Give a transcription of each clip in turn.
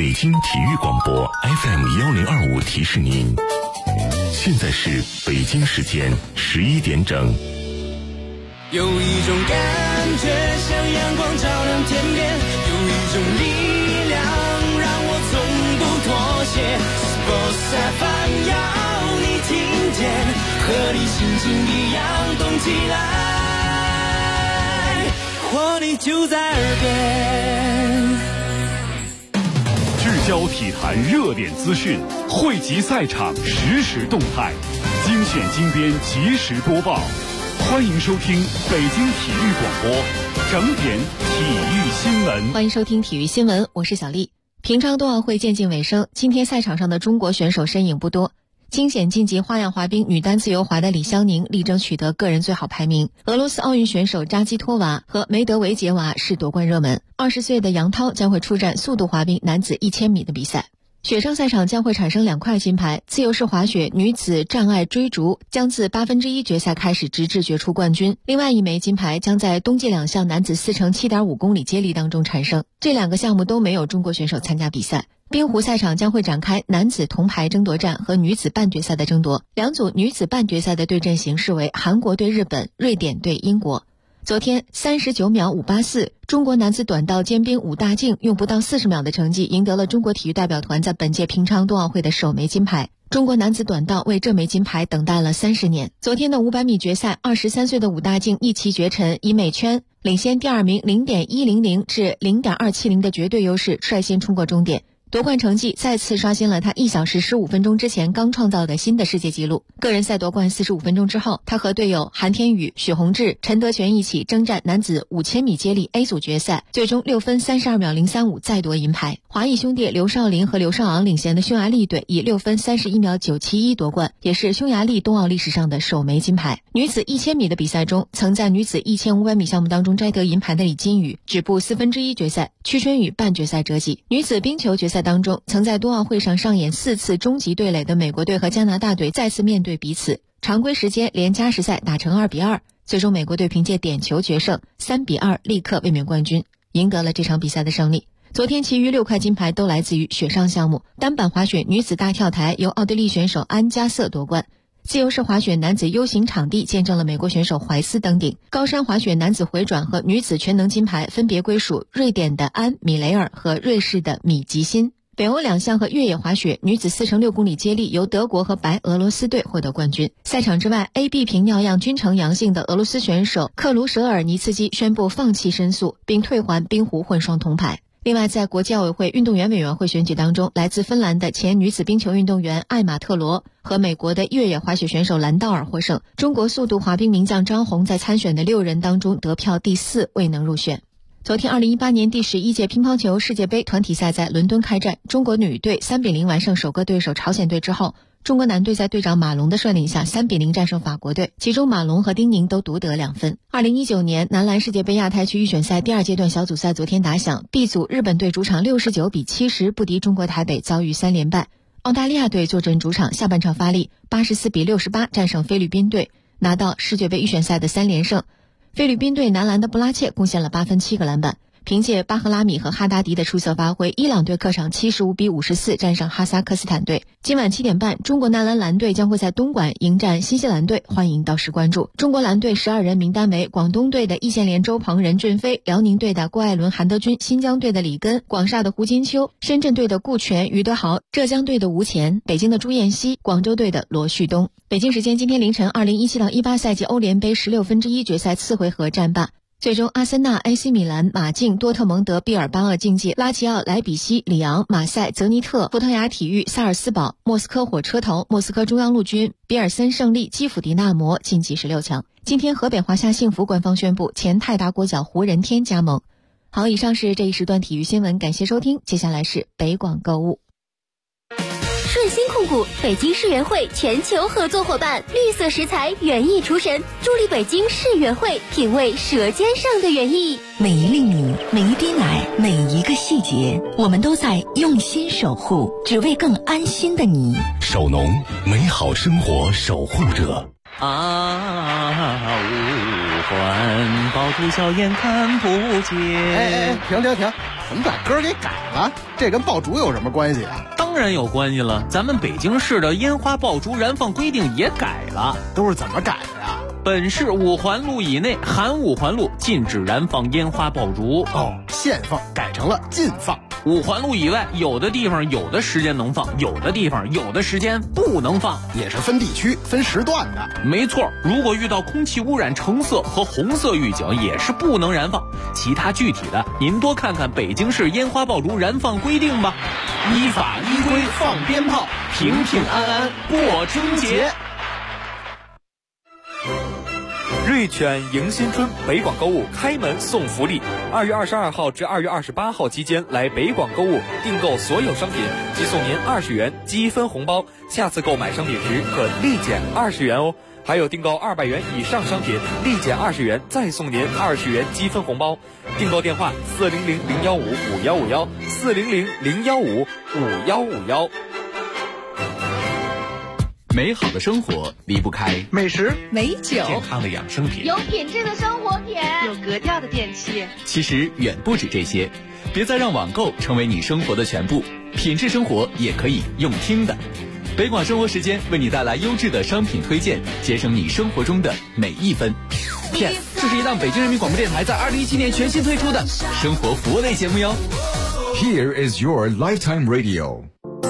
北京体育广播 FM1025提示您，现在是北京时间11点整。 有一种感觉像阳光照亮天边，有一种力量让我从不妥协。Sports FM 要你听见，和你心情一样动起来，活力就在耳边。 聚焦体坛热点资讯，汇集赛场实时动态，精选精编及时播报。欢迎收听北京体育广播整点体育新闻。 欢迎收听体育新闻，我是小丽。平昌冬奥会渐近尾声，今天赛场上的中国选手身影不多。惊险晋级花样滑冰女单自由滑的李湘宁力争取得个人最好排名。俄罗斯奥运选手扎基托娃和梅德韦杰娃是夺冠热门。20岁的杨涛将会出战速度滑冰男子1000米的比赛。雪上赛场将会产生2块金牌，自由式滑雪女子障碍追逐将自1/8决赛开始直至决出冠军，另外1枚金牌将在冬季2项男子4乘7.5公里接力当中产生。这2个项目都没有中国选手参加比赛。冰壶赛场将会展开男子铜牌争夺战和女子半决赛的争夺，两组女子半决赛的对阵形式为韩国对日本、瑞典对英国。昨天39秒584，中国男子短道尖冰武大靖用不到40秒的成绩赢得了中国体育代表团在本届平昌冬奥会的首枚金牌。中国男子短道为这枚金牌等待了30年。昨天的500米决赛，23岁的武大靖一骑绝尘，以每圈领先第2名 0.100 至 0.270 的绝对优势率先冲过终点。夺冠成绩再次刷新了他1小时15分钟之前刚创造的新的世界纪录。个人赛夺冠45分钟之后，他和队友韩天宇、许宏志、陈德全一起征战男子5000米接力 A 组决赛，最终6分32秒035再夺银牌。华裔兄弟刘少林和刘少昂领衔的匈牙利队以6分31秒971夺冠，也是匈牙利冬奥历史上的首枚金牌。女子1000米的比赛中，曾在女子1500米项目当中摘得银牌的李金宇止步1/4决赛，屈春雨半决赛折戟。女子冰球决赛当中，曾在冬奥会上上演4次终极对垒的美国队和加拿大队再次面对彼此，常规时间连加时赛打成2-2，最终美国队凭借点球决胜3-2立刻卫冕冠军，赢得了这场比赛的胜利。昨天其余6块金牌都来自于雪上项目，单板滑雪女子大跳台由奥地利选手安加瑟夺冠，自由式滑雪男子 U 型场地见证了美国选手怀斯登顶，高山滑雪男子回转和女子全能金牌分别归属瑞典的安米雷尔和瑞士的米吉辛。北欧2项和越野滑雪女子4乘6公里接力由德国和白俄罗斯队获得冠军。赛场之外 ，AB 瓶尿样均呈阳性的俄罗斯选手克卢舍尔尼茨基宣布放弃申诉，并退还冰壶混双铜牌。另外，在国际奥委会运动员委员会选举当中，来自芬兰的前女子冰球运动员艾玛特罗和美国的越野滑雪选手兰道尔获胜。中国速度滑冰名将张红在参选的6人当中得票第4，未能入选。昨天2018年第11届乒乓球世界杯团体赛在伦敦开战，中国女队3-0完胜首个对手朝鲜队之后，中国男队在队长马龙的率领下3-0战胜法国队，其中马龙和丁宁都独得2分。2019年男篮世界杯亚太区预选赛第2阶段小组赛昨天打响， B 组日本队主场69-70不敌中国台北，遭遇3连败。澳大利亚队坐镇主场，下半场发力84-68战胜菲律宾队，拿到世界杯预选赛的3连胜。菲律宾队男篮的布拉切贡献了8分7个篮板。凭借巴赫拉米和哈达迪的出色发挥，伊朗队客场75-54战胜哈萨克斯坦队。今晚7点半，中国男篮蓝队将会在东莞迎战新西兰队，欢迎到时关注。中国蓝队12人名单为广东队的易建联、周鹏、任骏飞，辽宁队的郭艾伦、韩德君，新疆队的李根，广厦的胡金秋，深圳队的顾全、于德豪，浙江队的吴前，北京的朱彦曦，广州队的罗旭东。北京时间今天凌晨2017-18赛季欧联杯16分之一决赛4回合战罢，最终阿森纳、AC 米兰、马竞、多特蒙德、毕尔巴鄂竞技、拉齐奥、莱比锡、里昂、马赛、泽尼特、葡萄牙体育、萨尔斯堡、莫斯科火车头、莫斯科中央陆军、比尔森胜利、基辅迪纳摩晋级16强。今天河北华夏幸福官方宣布前泰达国脚胡仁天加盟。好，以上是这一时段体育新闻，感谢收听，接下来是北广购物。 顺鑫控股北京世园会全球合作伙伴，绿色食材园艺厨神，助力北京世园会品味舌尖上的园艺。 每一粒米，每一滴奶，每一个细节，我们都在用心守护，只为更安心的你。 首农，美好生活守护者。 啊， 环，爆竹硝烟看不见。 停！怎么把歌给改了？这跟爆竹有什么关系啊？ 当然有关系了，咱们北京市的烟花爆竹燃放规定也改了。 都是怎么改的呀？ 本市5环路以内含5环路禁止燃放烟花爆竹。 限放改成了禁放。 5环路以外，有的地方有的时间能放，有的地方有的时间不能放， 也是分地区、分时段的。 没错，如果遇到空气污染橙色和红色预警，也是不能燃放。其他具体的，您多看看北京市烟花爆竹燃放规定吧。依法依规放鞭炮，平平安安过春节。 瑞犬迎新春北广购物开门送福利，2月22号至2月28号期间来北广购物订购所有商品，即送您20元积分红包，下次购买商品时可立减20元哦。还有订购200元以上商品，立减20元，再送您20元积分红包。订购电话400-015-5151，400-015-5151。 美好的生活离不开美食、 美酒、 健康的养生品， 有品质的生活品， 有格调的电器。 其实远不止这些，别再让网购成为你生活的全部，品质生活也可以用听的。北广生活时间为你带来优质的商品推荐，节省你生活中的每一分。这是一档北京人民广播电台在2017年全新推出的生活服务类节目哟。 Here is your lifetime radio。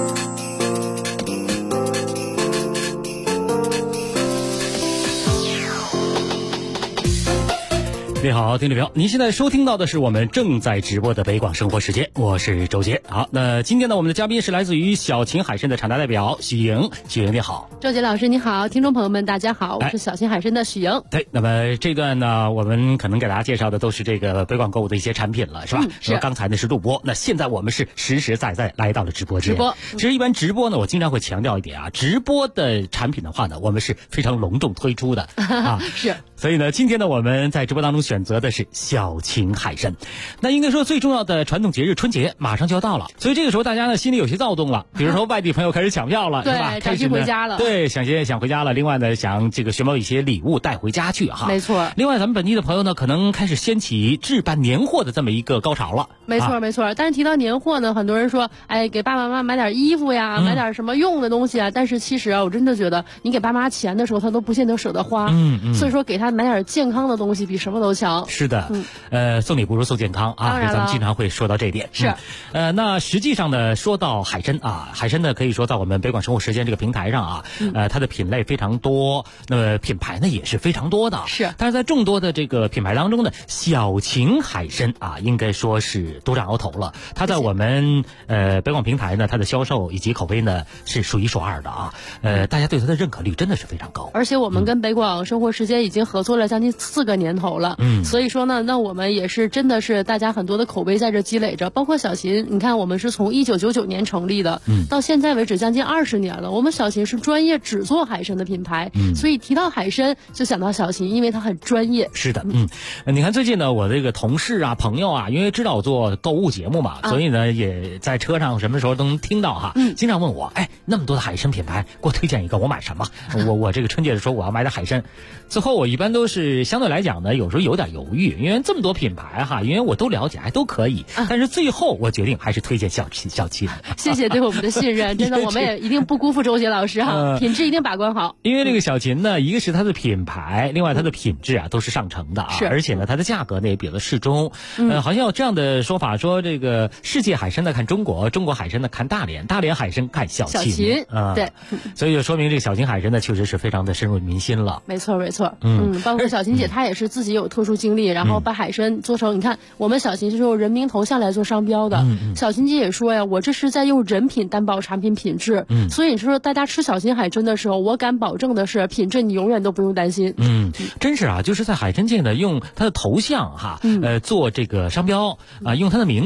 你好，听众朋友，您现在收听到的是我们正在直播的北广生活时间，我是周杰。好，那今天呢，我们的嘉宾是来自于小秦海参的厂家代表许莹。许莹你好。 周杰老师你好，听众朋友们大家好，我是小秦海参的许莹。 对，那么这段呢，我们可能给大家介绍的都是这个北广购物的一些产品了，是吧？ 是。 刚才呢是录播，那现在我们是实实在在来到了直播间。其实一般直播呢，我经常会强调一点啊，直播的产品的话呢，我们是非常隆重推出的啊。 是。 所以呢，今天呢，我们在直播当中选择的是小秦海参。那应该说最重要的传统节日春节马上就要到了，所以这个时候大家呢心里有些躁动了。比如说外地朋友开始抢票了，是吧？ 开始回家了。 对，想回家了。另外呢，想这个选购一些礼物带回家去哈。 没错。 另外，咱们本地的朋友呢，可能开始掀起置办年货的这么一个高潮了。 没错，没错。但是提到年货呢，很多人说，哎，给爸爸妈妈买点衣服呀，买点什么用的东西啊。但是其实啊，我真的觉得，你给爸妈钱的时候，他都不见得舍得花。所以说，给他买点健康的东西比什么都强。 是的，送礼不如送健康啊，咱们经常会说到这一点。 是， 那实际上呢，说到海参啊，海参呢可以说在我们北广生活时间这个平台上啊，它的品类非常多，那么品牌呢也是非常多的。 是， 但是在众多的这个品牌当中呢，小秦海参啊，应该说是独占鳌头了。它在我们北广平台呢，它的销售以及口碑呢是数一数二的啊。大家对它的认可率真的是非常高。 而且我们跟北广生活时间已经合作了将近4个年头了。所以说呢，那我们也是真的是大家很多的口碑在这积累着，包括小秦，你看我们是从1999年成立的，到现在为止将近20年了。我们小秦是专业只做海参的品牌，所以提到海参就想到小秦，因为它很专业。 是的，你看最近呢，我这个同事啊、朋友啊，因为知道我做购物节目嘛，所以呢也在车上什么时候都能听到哈，经常问我，哎，那么多的海参品牌，给我推荐一个，我买什么？我这个春节的时候我要买点海参，最后我一般都是相对来讲呢，有时候有点犹豫，因为这么多品牌哈，因为我都了解，还都可以，但是最后我决定还是推荐小秦。 谢谢对我们的信任，真的我们也一定不辜负周杰老师哈，品质一定把关好。 因为这个小秦呢，一个是它的品牌，另外它的品质啊都是上乘的啊，而且呢它的价格呢也比较适中。好像有这样的说法，说这个世界海参呢看中国，中国海参呢看大连，大连海参看小秦啊。对， 所以就说明这个小秦海参呢确实是非常的深入民心了。 没错。包括小秦姐她也是自己有特殊经历，然后把海参做成，你看我们小秦是用人名头像来做商标的。小秦姐也说呀，我这是在用人品担保产品品质。所以你说大家吃小秦海参的时候，我敢保证的是品质你永远都不用担心。 真是啊，就是在海参界呢用它的头像哈，做这个商标啊，用它的名字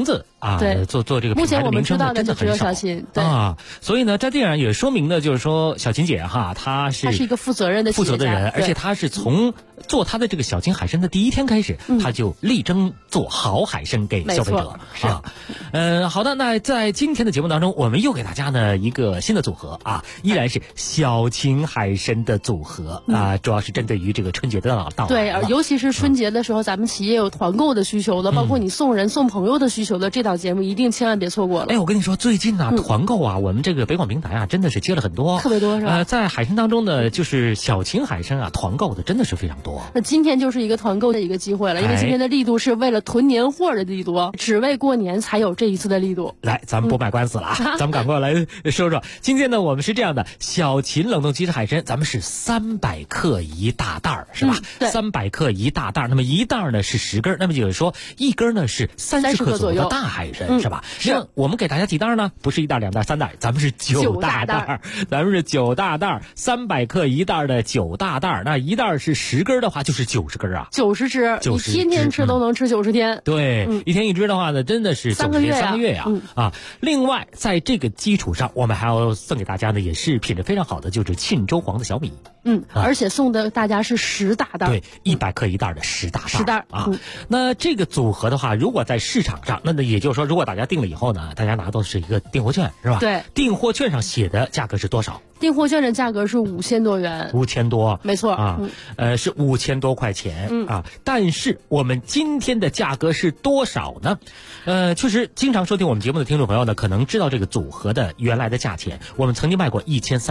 啊，做这个品牌的名称的真的很少啊。所以呢，这点也说明呢，就是说小琴姐哈，她是一个负责任的人，而且她是从做她的这个小琴海参的第一天开始，她就力争做好海参给消费者啊。好的，那在今天的节目当中，我们又给大家呢一个新的组合啊，依然是小琴海参的组合啊，主要是针对于这个春节的到来。 对，尤其是春节的时候，咱们企业有团购的需求的，包括你送人送朋友的需求的，这档节目一定千万别错过了。 哎，我跟你说，最近呢团购啊，我们这个北广平台啊，真的是接了很多， 特别多是吧？ 在海参当中呢，就是小琴海参啊，团购的真的是非常多。 那今天就是一个团购的一个机会了，因为今天的力度是为了囤年货的力度，只为过年才有这一次的力度。 来，咱们不卖关子了啊，咱们赶快来说说。今天呢，我们是这样的，小琴冷冻鸡翅海参，咱们是300克一大袋儿，是吧？300克一大袋儿，那么一袋儿呢是10根，那么就是说一根呢是30克左右的大海参，是吧？是。我们给大家几袋呢？不是1袋、2袋、3袋，咱们是9大袋，咱们是9大袋，300克一袋的9大袋，那一袋是10根的话，就是90根啊 ，90只，你天天吃都能吃90天。 对，一天一只的话呢，真的是 3个月呀啊！另外，在这个基础上，我们还要送给大家呢，也是品质非常好的，就是沁州黄的小米。 而且送的大家是10大袋， 对，100克一袋的10大袋 ，10袋啊。那这个组合的话，如果在市场上，那也就是说，如果大家订了以后呢，大家拿到是一个订货券，是吧？ 对， 订货券上写的价格是多少？ 订货券的价格是5000多元 ，5000多， 没错啊，是5000多块钱啊。但是我们今天的价格是多少呢？确实，经常收听我们节目的听众朋友呢，可能知道这个组合的原来的价钱，我们曾经卖过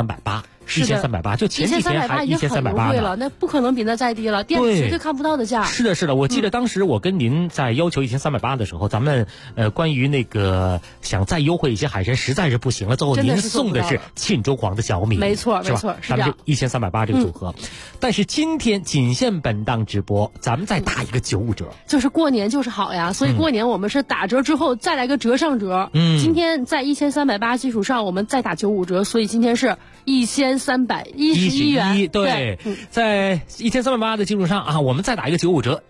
1380，1380，就前几天还1380 了，那不可能比那再低了，店里绝对看不到的价。 是的，我记得当时我跟您在要求1380的时候，咱们关于那个想再优惠一些海参实在是不行了，最后您送的是沁州黄的小米， 没错，是咱们这1380这个组合。但是今天仅限本档直播，咱们再打一个95折， 就是过年就是好呀，所以过年我们是打折之后再来个折上折。今天在1380基础上，我们再打95折，所以今天是1311元。 对，在1380的基础上啊，我们再打一个95折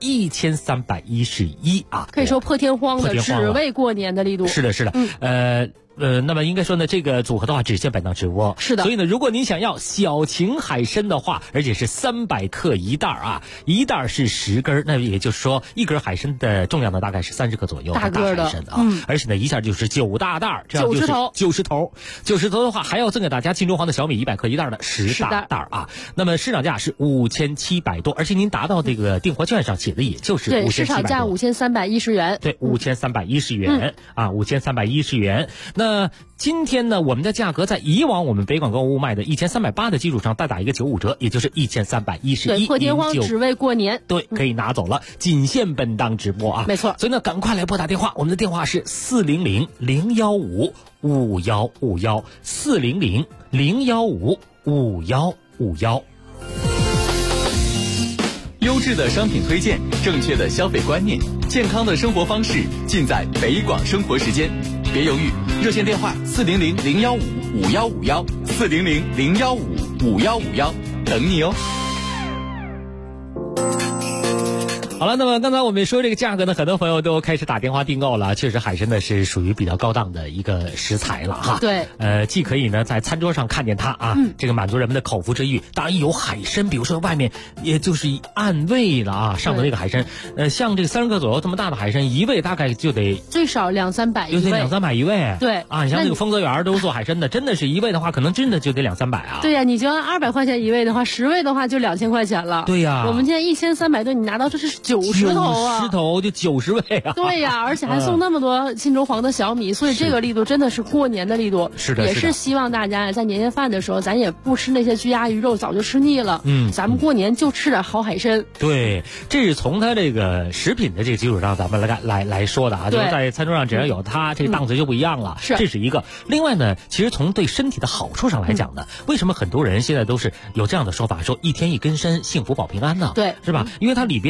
，1311啊， 可以说破天荒的，只为过年的力度。 是的，那么应该说呢，这个组合的话只限本档直播。 是的， 所以呢，如果您想要小琴海参的话，而且是300克一袋啊，一袋是10根，那也就是说一根海参的重量呢大概是30克左右， 大个的海参啊，而且呢一下就是9大袋，这样就是90头的话，还要赠给大家沁州黄的小米100克一袋的10大袋啊。那么市场价是5700多，而且您达到这个订货券上写的也就是5700多， 对，市场价5310元， 对，5310元啊，5310元。那今天呢，我们的价格在以往我们北广购物卖的1380的基础上再打一个95折，也就是1311， 对，破天荒只为过年， 对，可以拿走了，仅限本档直播啊， 没错。 所以呢，赶快来拨打电话，我们的电话是400-015-5151，400-015-5151。 优质的商品推荐，正确的消费观念，健康的生活方式，尽在北广生活时间。别犹豫，热线电话400-015-5151，400-015-5151，等你哦。 好了，那么刚才我们说这个价格呢，很多朋友都开始打电话订购了。确实，海参呢是属于比较高档的一个食材了哈。 对， 既可以呢在餐桌上看见它啊，这个满足人们的口腹之欲。当然有海参，比如说外面也就是按位了啊，上的那个海参，像这个30克左右这么大的海参，一位大概就得最少200-300一位， 就得200-300一位。 对啊，你像这个丰泽园都做海参的，真的是一位的话，可能真的就得200-300啊。 对呀，你就按200块钱一位的话，10位的话就2000块钱了。 对呀， 我们现在1300多，你拿到这是90头啊，90 头就90位啊。 对呀，而且还送那么多沁州黄的小米，所以这个力度真的是过年的力度。 是的， 也是希望大家在年夜饭的时候，咱也不吃那些鸡鸭鱼肉，早就吃腻了。咱们过年就吃点好海参。 对，这是从它这个食品的这个基础上，咱们来说的啊，就是在餐桌上只要有它，这个档次就不一样了。 是， 这是一个。另外呢，其实从对身体的好处上来讲呢，为什么很多人现在都是有这样的说法，说一天一根参，幸福保平安呢？ 对， 是吧？因为它里边有这个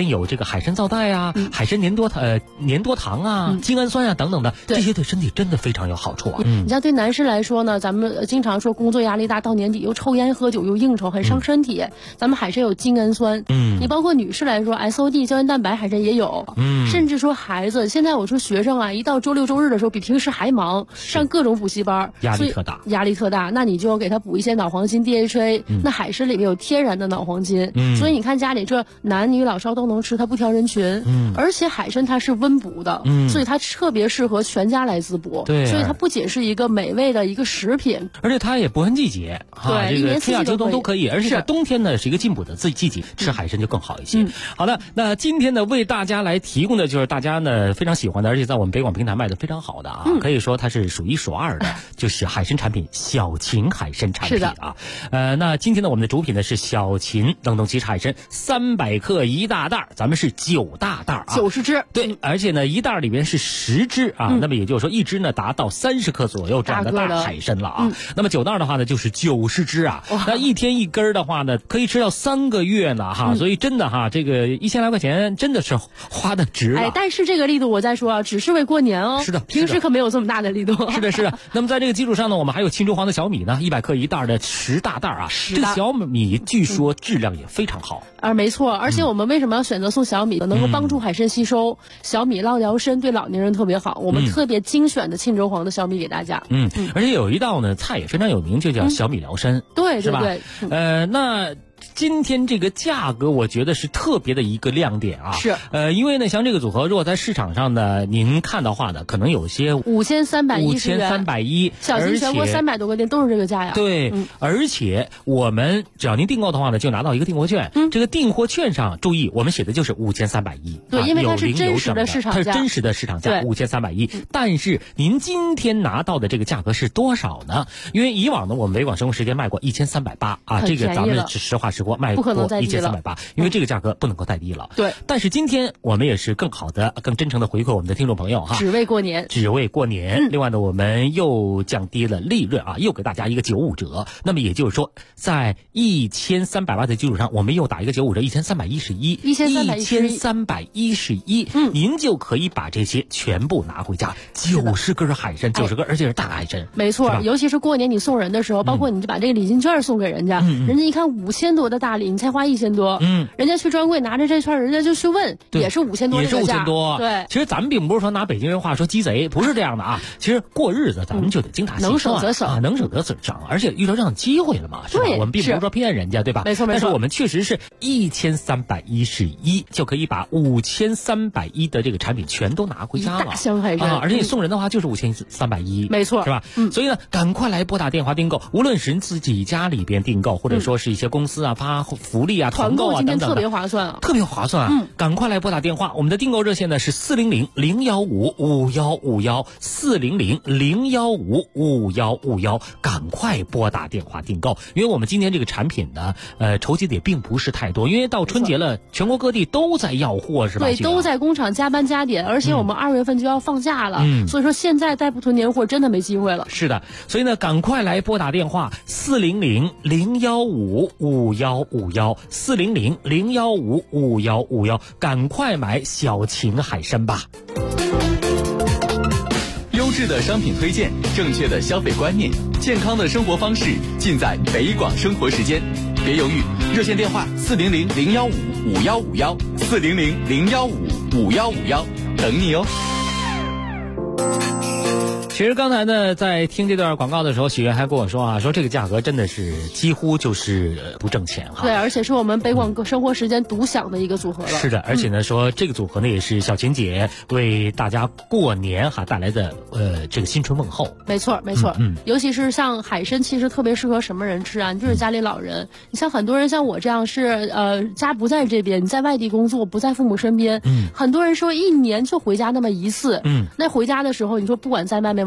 个海参皂带啊、海参粘多糖啊、精氨酸啊等等的，这些对身体真的非常有好处啊。 你像对男士来说呢，咱们经常说工作压力大，到年底又抽烟喝酒又应酬，很伤身体。咱们海参有精氨酸，你包括女士来说 SOD 胶原蛋白海参也有，甚至说孩子，现在我说学生啊，一到周六周日的时候比平时还忙，上各种补习班， 压力特大， 那你就给他补一些脑黄金 DHA，那海参里面有天然的脑黄金，所以你看家里这男女老少都能吃，它不挑人群，而且海参它是温补的，所以它特别适合全家来滋补， 对， 所以它不仅是一个美味的一个食品， 而且它也不分季节， 对， 这个春夏秋冬都可以，而且在冬天呢是一个进补的季节，吃海参就更好一些。好的，那今天呢为大家来提供的就是大家呢非常喜欢的，而且在我们北广平台卖的非常好的啊，可以说它是数一数二的，就是海参产品小秦海参产品啊。那今天呢我们的主品呢是小秦冷冻鸡海参300克一大袋，咱们是9大袋啊 ，90只， 对，而且呢一袋里边是10只啊，那么也就是说一只呢达到30克左右这样的大海参了啊。那么9袋的话呢就是90只啊，那一天一根的话呢可以吃到3个月呢哈，所以真的哈，这个1000来块钱真的是花的值了。 但是这个力度我再说啊，只是为过年哦， 是的， 平时可没有这么大的力度。 是的。那么在这个基础上呢，我们还有青州黄的小米呢，100克一袋的10大袋啊，这个小米据说质量也非常好。 没错，而且我们为什么要选择送小米呢？能够帮助海参吸收，小米浪疗身，对老年人特别好。我们特别精选的沁州黄的小米给大家。 而且有一道呢菜也非常有名，就叫小米疗身， 对， 是吧？ 那今天这个价格我觉得是特别的一个亮点啊， 是因为呢像这个组合如果在市场上呢您看的话呢，可能有些5310， 小型全国300多个店都是这个价呀。 对，而且我们只要您订购的话呢，就拿到一个订货券，这个订货券上注意我们写的就是5310， 对，因为它是真实的市场价， 它是真实的市场价5310，但是您今天拿到的这个价格是多少呢？因为以往呢我们北广生活时间卖过1380啊，这个咱们实话实说卖过1380，因为这个价格不能够再低了。 对， 但是今天我们也是更好的、更真诚的回馈我们的听众朋友哈， 只为过年。 另外呢，我们又降低了利润啊，又给大家一个95折。那么也就是说，在1380的基础上，我们又打一个95折，1311，您就可以把这些全部拿回家，90根海参，90根，而且是大海参。 没错，尤其是过年你送人的时候，包括你就把这个礼金券送给人家，人家一看5000多的大礼，你才花1000多，人家去专柜拿着这券，人家就去问，也是5000多， 也是5000多。 对， 其实咱们并不是说拿北京人话说鸡贼，不是这样的啊。其实过日子咱们就得精打细算， 能省则省， 能省则省，而且遇到这样的机会了嘛，是吧？我们并不是说骗人家，对吧？ 没错。 但是我们确实是1311就可以把5310的这个产品全都拿回家了， 大箱海参而且你送人的话就是5310， 没错， 是吧？所以呢，赶快来拨打电话订购，无论是自己家里边订购，或者说是一些公司啊发福利啊、团购啊等等的， 特别划算啊， 特别划算啊！赶快来拨打电话，我们的订购热线呢是400-015-5151，400-015-5151，赶快拨打电话订购，因为我们今天这个产品呢，筹集的也并不是太多，因为到春节了，全国各地都在要货，是吧？ 对，都在工厂加班加点，而且我们2月份就要放假了，所以说现在再不囤年货，真的没机会了。 是的，所以呢，赶快来拨打电话400-015-5151，400-015-5151，赶快买小秦海参吧。 优质的商品推荐，正确的消费观念，健康的生活方式，尽在北广生活时间。别犹豫，热线电话400-015-5151，400-015-5151，等你哦。 其实刚才呢，在听这段广告的时候，许愿还跟我说啊，说这个价格真的是几乎就是不挣钱哈。 对，而且是我们北广生活时间独享的一个组合了。 是的，而且呢，说这个组合呢也是小秦姐为大家过年哈带来的这个新春问候。 没错。尤其是像海参，其实特别适合什么人吃啊？你就是家里老人，你像很多人像我这样是家不在这边，你在外地工作，不在父母身边，很多人说一年就回家那么一次，那回家的时候，你说不管在外面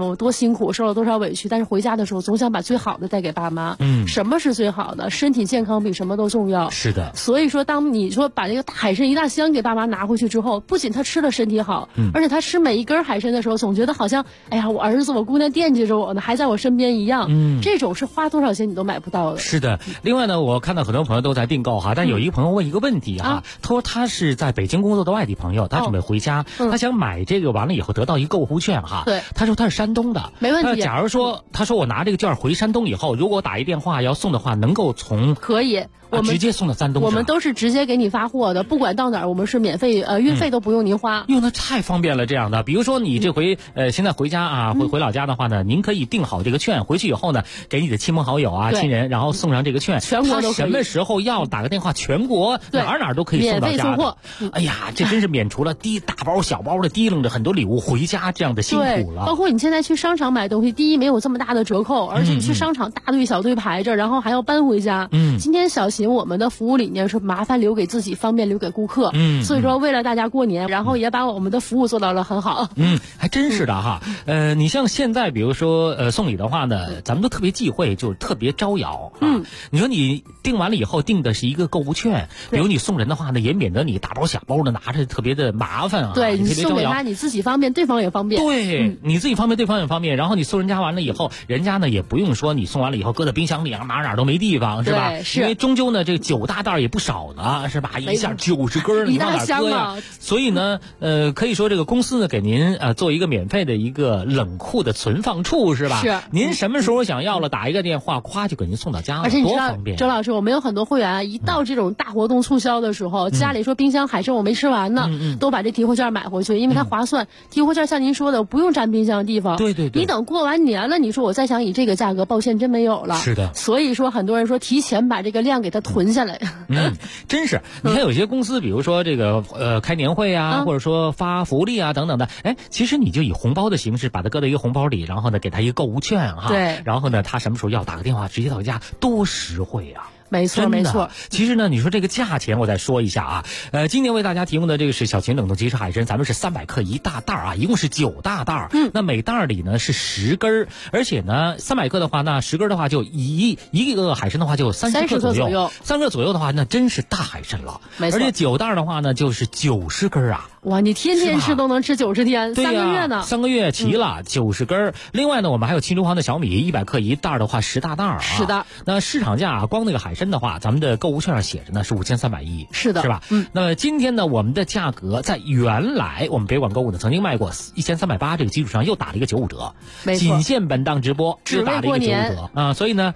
我多辛苦，受了多少委屈，但是回家的时候总想把最好的带给爸妈。什么是最好的？身体健康比什么都重要。 是的。 所以说，当你说把这个海参一大箱给爸妈拿回去之后，不仅他吃了身体好，而且他吃每一根海参的时候，总觉得好像，哎呀，我儿子我姑娘惦记着我呢，还在我身边一样。这种是花多少钱你都买不到的。 是的。另外呢，我看到很多朋友都在订购哈，但有一个朋友问一个问题哈，他说他是在北京工作的外地朋友，他准备回家，他想买这个完了以后得到一个购物券哈。 对。 他说他是山东的， 没问题。 假如说他说我拿这个券回山东以后，如果打一电话要送的话，能够从可以。我们直接送到山东， 我们都是直接给你发货的，不管到哪儿，我们是免费，运费都不用您花。 那太方便了，这样的。比如说你这回现在回家啊，回老家的话呢，您可以订好这个券，回去以后呢，给你的亲朋好友啊、亲人，然后送上这个券， 全国都可以。 他什么时候要打个电话，全国哪都可以送到家的。 免费送货。 哎呀，这真是免除了大包小包的提楞着很多礼物回家这样的辛苦了。 包括你现在去商场买东西，第一没有这么大的折扣，而且你去商场大队小队排着，然后还要搬回家。今天小邢我们的服务理念是麻烦留给自己，方便留给顾客。所以说为了大家过年，然后也把我们的服务做到了很好。 还真是的哈。你像现在比如说送礼的话呢，咱们都特别忌讳，就是特别招摇啊。你说你订完了以后订的是一个购物券，比如你送人的话呢，也免得你大包小包的拿着特别的麻烦啊。 对，你送给他你自己方便，对方也方便。 对，你自己方便，对方也方便。然后你送人家完了以后，人家呢也不用说你送完了以后搁在冰箱里啊，哪都没地方，是吧？ 是。 因为终究呢这个9大袋也不少呢，是吧？一下90根，你往哪搁呀？所以呢，可以说这个公司呢给您做一个免费的一个冷库的存放处，是吧？ 是。 您什么时候想要了，打一个电话，咵就给您送到家了， 而且你多方便。 周老师，我们有很多会员啊，一到这种大活动促销的时候，家里说冰箱海参我没吃完呢，都把这提货券买回去，因为它划算。提货券像您说的，不用占冰箱的地方。 对。 你等过完年了，你说我再想以这个价格，抱歉真没有了。 是的。 所以说很多人说提前把这个量给它囤下来。 真是。你看有些公司，比如说这个开年会啊，或者说发福利啊等等的，其实你就以红包的形式把它搁到一个红包里，然后呢给他一个购物券哈。 对。 然后呢他什么时候要打个电话直接到家，多实惠啊。 没错。 其实呢，你说这个价钱，我再说一下啊。今年为大家提供的这个是小秦冷冻即食海参，咱们是300克一大袋啊，一共是9大袋。那每袋里呢是10根，而且呢300克的话，那10根的话就一个海参的话就30克左右，3克左右的话，那真是大海参了。 没错。 而且9袋的话呢，就是90根啊。 哇，你天天吃都能吃90天，3个月呢 ？3个月齐了，90根。另外呢，我们还有青州黄的小米100克一袋的话10大袋啊。 是的。 那市场价光那个海参的话，咱们的购物券上写着呢是5310。 是的。 是吧？那么今天呢，我们的价格在原来我们北广购物呢曾经卖过1380这个基础上又打了一个95折。 没错。 仅限本档直播只打了一个95折啊，所以呢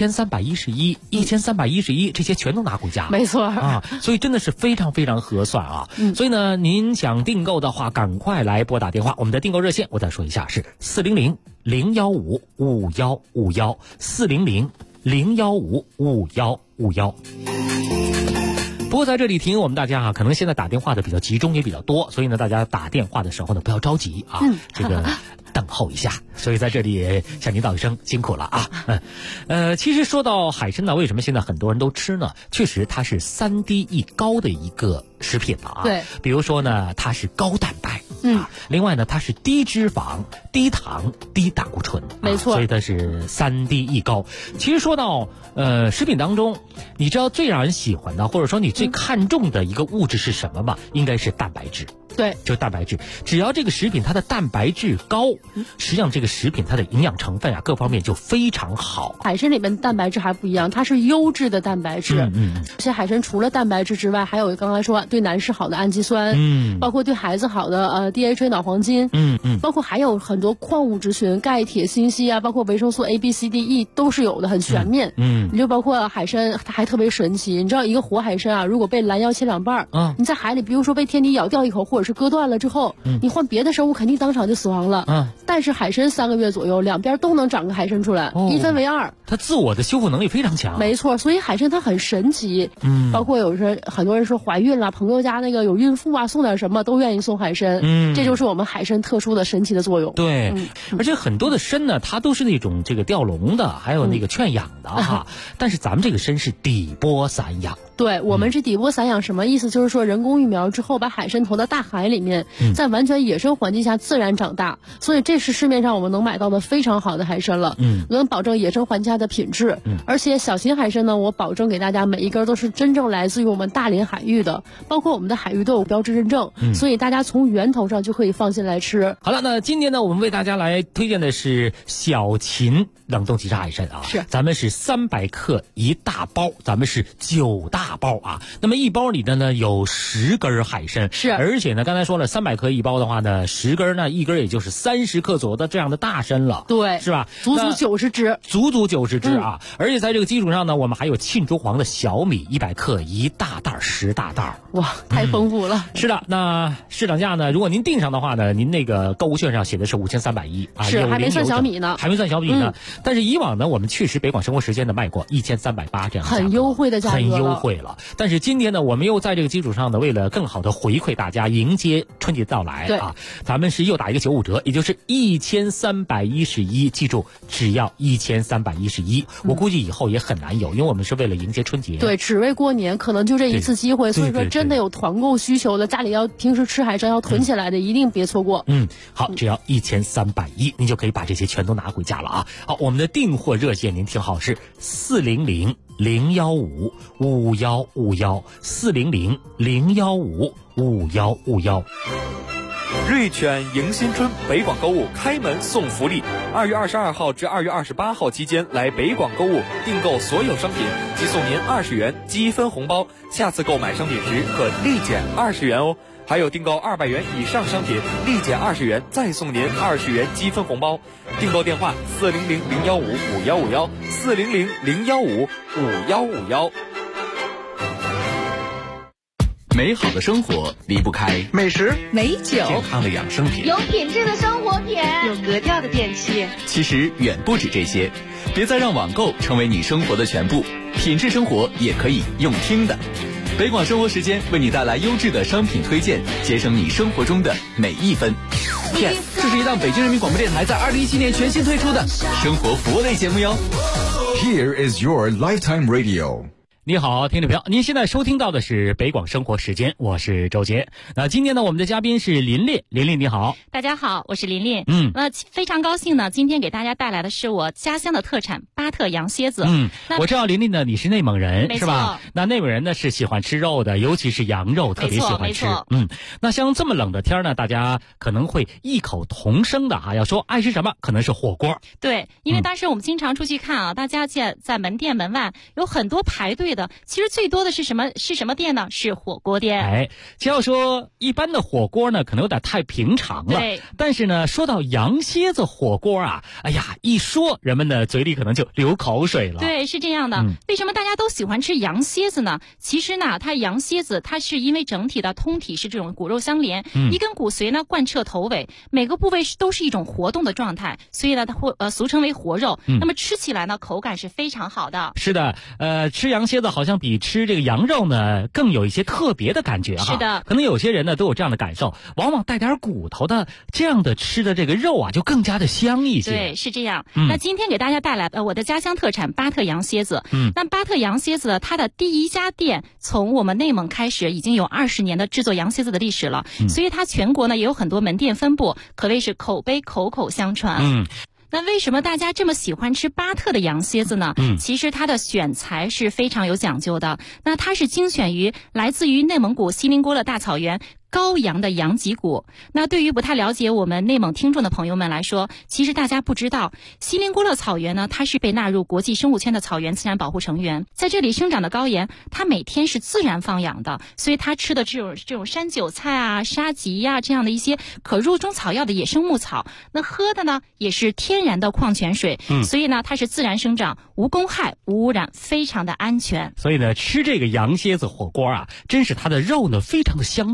1311这些全都拿回家。 没错啊，所以真的是非常非常合算啊。所以呢，您想订购的话，赶快来拨打电话。我们的订购热线我再说一下，是400-015-5151，400-015-5151。不过在这里提醒我们大家可能现在打电话的比较集中也比较多，所以呢大家打电话的时候呢不要着急啊，这个等候一下。所以在这里也向您道一声辛苦了啊。其实说到海参呢，为什么现在很多人都吃呢？确实它是3低一高的一个食品了啊。 对。 比如说呢，它是高蛋白。另外呢，它是低脂肪、低糖、低胆固醇。 没错。 所以它是3低一高。其实说到食品当中，你知道最让人喜欢的，或者说你最看重的一个物质是什么吗？应该是蛋白质。 对， 就蛋白质，只要这个食品它的蛋白质高，实际上这个食品它的营养成分各方面就非常好。 海参里面的蛋白质还不一样，它是优质的蛋白质。而且海参除了蛋白质之外，还有刚才说对男士好的氨基酸，包括对孩子好的DHA 脑黄金，包括还有很多矿物质群，钙、铁、锌、硒啊，包括维生素 A、B、C、D、E 都是有的，很全面。你就包括海参，它还特别神奇。你知道一个活海参如果被拦腰切2半，你在海里，比如说被天敌咬掉一口，或者是割断了之后，你换别的生物肯定当场就死亡了。但是海参3个月左右，两边都能长个海参出来，一分为2。 它自我的修复能力非常强。 没错，所以海参它很神奇。包括很多人说怀孕了，朋友家那个有孕妇送点什么都愿意送海参。这就是我们海参特殊的神奇的作用。 对，而且很多的参呢，它都是那种这个吊笼的，还有那个劝养的但是咱们这个参是底波散养。 对，我们是底部散养，什么意思？就是说人工育苗之后，把海参投到大海里面，在完全野生环境下自然长大，所以这是市面上我们能买到的非常好的海参了，能保证野生环境下的品质。而且小型海参呢，我保证给大家每一根都是真正来自于我们大连海域的，包括我们的海域都有标志认证，所以大家从源头上就可以放心来吃。 好了，那今天呢，我们为大家来推荐的是小秦冷冻即食海参啊， 是咱们是300克一大包，咱们是9大包啊。那么一包里的呢有10根海参， 是， 而且呢刚才说了300克一包的话呢，10根呢一根也就是30克左右的这样的大参了， 对， 是吧？ 足足90只， 足足90只啊！而且在这个基础上呢，我们还有沁珠黄的小米100克一大袋10大袋， 哇，太丰富了。 是的，那市场价呢，如果您订上的话呢，您那个购物券上写的是5310啊， 是还没算小米呢， 还没算小米呢。但是以往呢，我们确实北广生活时间呢卖过1380这样的， 很优惠的价格， 很优惠了。但是今天呢，我们又在这个基础上呢，为了更好的回馈大家，迎接春节到来啊，咱们是又打一个95折，也就是1311，记住，只要1311。我估计以后也很难有，因为我们是为了迎接春节， 对，只为过年，可能就这一次机会。所以说，真的有团购需求的，家里要平时吃海参要囤起来的，一定别错过。 好，只要1310，您就可以把这些全都拿回家了啊。好，我们的订货热线您听好，是400-015-5151，400-015-5151。 瑞全迎新春北广购物开门送福利，2月22号至2月28号期间来北广购物订购所有商品，即送您20元积分红包，下次购买商品时可立减20元哦。还有订购200元以上商品，立减20元，再送您20元积分红包。订购电话400-015-5151，400-015-5151。 美好的生活离不开美食、 美酒、 健康的养生品， 有品质的生活品， 有格调的电器。 其实远不止这些，别再让网购成为你生活的全部，品质生活也可以用听的。北广生活时间为你带来优质的商品推荐，节省你生活中的每一分。Yes， 这是一档北京人民广播电台在2017年全新推出的生活服务类节目哟。 Here is your lifetime radio。 你好，听众朋友，您现在收听到的是北广生活时间，我是周杰。那今天呢，我们的嘉宾是琳琳，琳琳你好。 大家好，我是琳琳。那非常高兴呢，今天给大家带来的是我家乡的特产巴特羊蝎子。 我知道琳琳呢，你是内蒙人，是吧？那内蒙人呢是喜欢吃肉的，尤其是羊肉，特别喜欢吃。那像这么冷的天呢，大家可能会异口同声的要说爱吃什么，可能是火锅。 对，因为当时我们经常出去看啊，大家在门店门外有很多排队的。其实最多的是什么店呢？是火锅店。 只要说一般的火锅呢，可能有点太平常了。 对。 但是呢，说到羊蝎子火锅啊，哎呀，一说人们的嘴里可能就流口水了。 对，是这样的。为什么大家都喜欢吃羊蝎子呢？其实呢，它羊蝎子它是因为整体的通体是这种骨肉相连，一根骨髓呢贯彻头尾，每个部位都是一种活动的状态，所以呢，它会俗称为活肉。那么吃起来呢，口感是非常好的。 是的，吃羊蝎子好像比吃这个羊肉呢更有一些特别的感觉哈。 是的， 可能有些人呢都有这样的感受，往往带点骨头的这样的吃的这个肉啊，就更加的香一些。 对，是这样。那今天给大家带来我的家乡特产巴特羊蝎子。那巴特羊蝎子它的第一家店从我们内蒙开始，已经有20年的制作羊蝎子的历史了，所以它全国呢也有很多门店分布，可谓是口碑口口相传。那为什么大家这么喜欢吃巴特的羊蝎子呢？其实它的选材是非常有讲究的。那它是精选于来自于内蒙古锡林郭勒大草原羔羊的羊脊骨。那对于不太了解我们内蒙听众的朋友们来说，其实大家不知道，锡林郭勒草原呢，它是被纳入国际生物圈的草原自然保护成员。在这里生长的羔羊，它每天是自然放养的，所以它吃的这种山韭菜啊、沙棘啊这样的一些可入中草药的野生牧草，那喝的呢也是天然的矿泉水。所以呢，它是自然生长，无公害、无污染，非常的安全。 所以呢，吃这个羊蝎子火锅啊，真是它的肉呢非常的香嫩，而且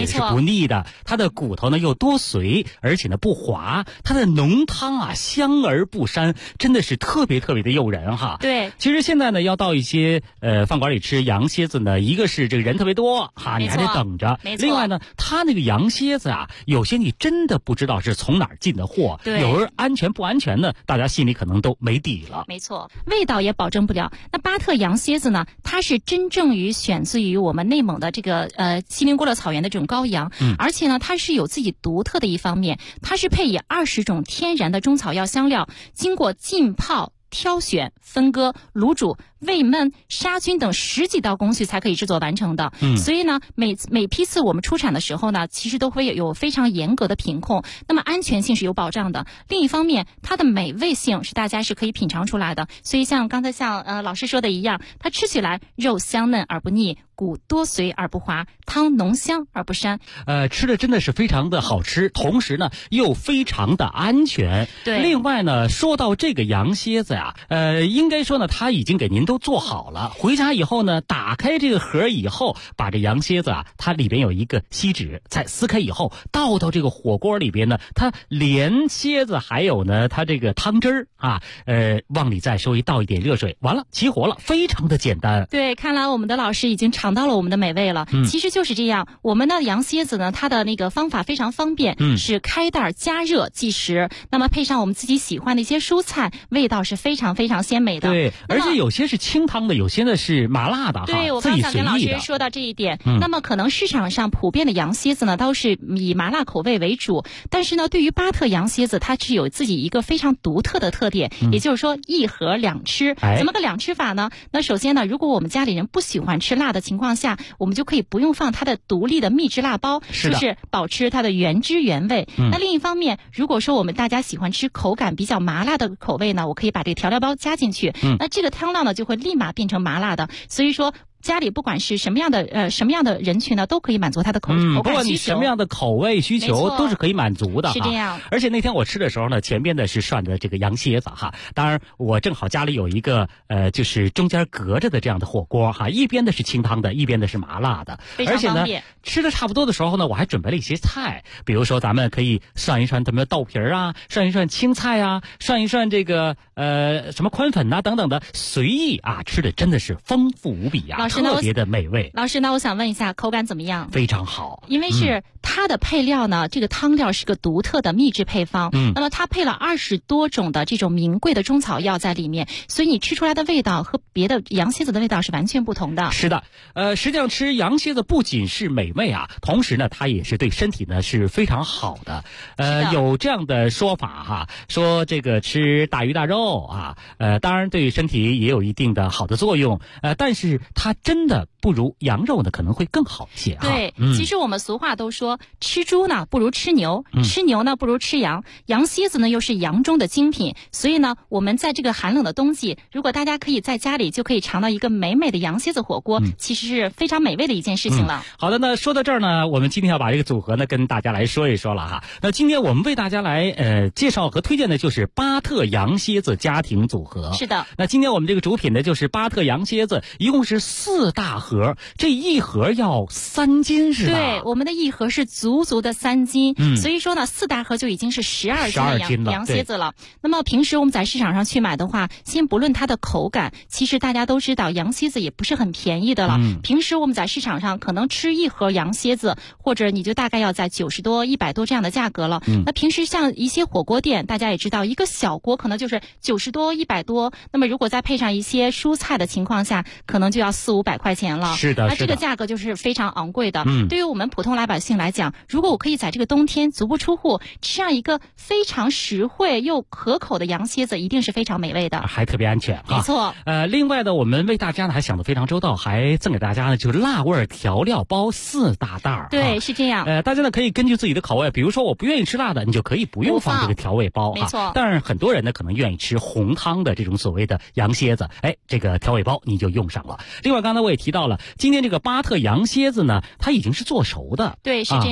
且是不腻的，它的骨头呢又多髓，而且呢不滑，它的浓汤啊香而不膻，真的是特别特别的诱人哈。 对， 其实现在呢要到一些饭馆里吃羊蝎子呢，一个是这个人特别多哈，你还得等着，另外呢它那个羊蝎子啊，有些你真的不知道是从哪儿进的货，有人安全不安全的，大家心里可能都没底了。 没错，味道也保证不了。那巴特羊蝎子呢，它是真正选自于我们内蒙的这个锡林郭勒草原的这种羔羊，而且呢它是有自己独特的一方面，它是配以20种天然的中草药香料，经过浸泡、挑选、分割、卤煮、煨焖、杀菌等10几道工序才可以制作完成的。所以呢每批次我们出产的时候呢，其实都会有非常严格的品控，那么安全性是有保障的。另一方面，它的美味性是大家是可以品尝出来的。所以像刚才老师说的一样，它吃起来肉香嫩而不腻，骨多髓而不滑，汤浓香而不膻。 吃的真的是非常的好吃，同时呢又非常的安全。 对， 另外呢，说到这个羊蝎子呀，应该说呢，它已经给您都做好了。回家以后呢，打开这个盒以后，把这羊蝎子啊，它里边有一个锡纸，再撕开以后，倒到这个火锅里边呢，它连蝎子还有呢，它这个汤汁儿啊，往里再稍微倒一点热水，完了起火了，非常的简单。 对，看来我们的老师已经尝到了我们的美味了。其实就是这样，我们的羊蝎子呢，它的那个方法非常方便，是开袋加热即食，那么配上我们自己喜欢的一些蔬菜，味道是非常非常鲜美的。 对，而且有些是清汤的，有些呢是麻辣的哈。 对，我刚想跟老师说到这一点。那么可能市场上普遍的羊蝎子呢，都是以麻辣口味为主，但是呢，对于巴特羊蝎子，它是有自己一个非常独特的特点，也就是说一盒两吃。怎么个两吃法呢？那首先呢，如果我们家里人不喜欢吃辣的情况下，我们就可以不用放它的独立的秘制辣包，就是保持它的原汁原味。那另一方面，如果说我们大家喜欢吃口感比较麻辣的口味呢，我可以把这个调料包加进去，那这个汤料呢就会立马变成麻辣的。所以说家里不管是什么样的人群呢，都可以满足他的口感需求。 不管你什么样的口味需求，都是可以满足的。 是这样。 而且那天我吃的时候呢，前边的是涮的这个羊蝎子哈，当然我正好家里有一个就是中间隔着的这样的火锅哈，一边的是清汤的，一边的是麻辣的， 而且呢， 吃的差不多的时候呢，我还准备了一些菜，比如说咱们可以涮一涮什么豆皮啊，涮一涮青菜啊，涮一涮这个什么宽粉啊等等的，随意啊，吃的真的是丰富无比啊。特别的美味。 老师，那我想问一下，口感怎么样？ 非常好， 因为是它的配料呢，这个汤料是个独特的秘制配方，那么它配了20多种的这种名贵的中草药在里面，所以你吃出来的味道和别的羊蝎子的味道是完全不同的。 是的，实际上吃羊蝎子不仅是美味啊，同时呢，它也是对身体呢是非常好的。有这样的说法哈，说这个吃大鱼大肉啊，当然对身体也有一定的好的作用，但是它真的不如羊肉呢，可能会更好一些哈。 对，其实我们俗话都说，吃猪呢不如吃牛，吃牛呢不如吃羊，羊蝎子呢又是羊中的精品，所以呢，我们在这个寒冷的冬季，如果大家可以在家里就可以尝到一个美美的羊蝎子火锅，其实是非常美味的一件事情了。 好的，那说到这儿呢，我们今天要把这个组合呢跟大家来说一说了哈。那今天我们为大家来介绍和推荐的就是巴特羊蝎子家庭组合。 是的， 那今天我们这个主品呢就是巴特羊蝎子，一共是4大盒，这一盒要3斤是吧？ 对，我们的一盒是足足的3斤，所以说呢，4大盒就已经是12斤的羊蝎子了。那么平时我们在市场上去买的话，先不论它的口感，其实大家都知道羊蝎子也不是很便宜的了。平时我们在市场上可能吃一盒羊蝎子，或者你就大概要在90多、100多这样的价格了。那平时像一些火锅店，大家也知道，一个小锅可能就是90多、100多，那么如果再配上一些蔬菜的情况下，可能就要400、500块钱了。 是的， 那这个价格就是非常昂贵的。对于我们普通老百姓来讲，如果我可以在这个冬天足不出户吃上一个非常实惠又可口的羊蝎子，一定是非常美味的， 还特别安全。 没错。 另外呢，我们为大家呢还想得非常周到，还赠给大家呢就是辣味调料包4大袋。 对，是这样。 大家呢可以根据自己的口味，比如说我不愿意吃辣的，你就可以不用放这个调味包。 没错。 但是很多人呢可能愿意吃红汤的这种所谓的羊蝎子，这个调味包你就用上了。另外刚才我也提到了，今天这个巴特羊蝎子呢，它已经是做熟的。 对，是这样。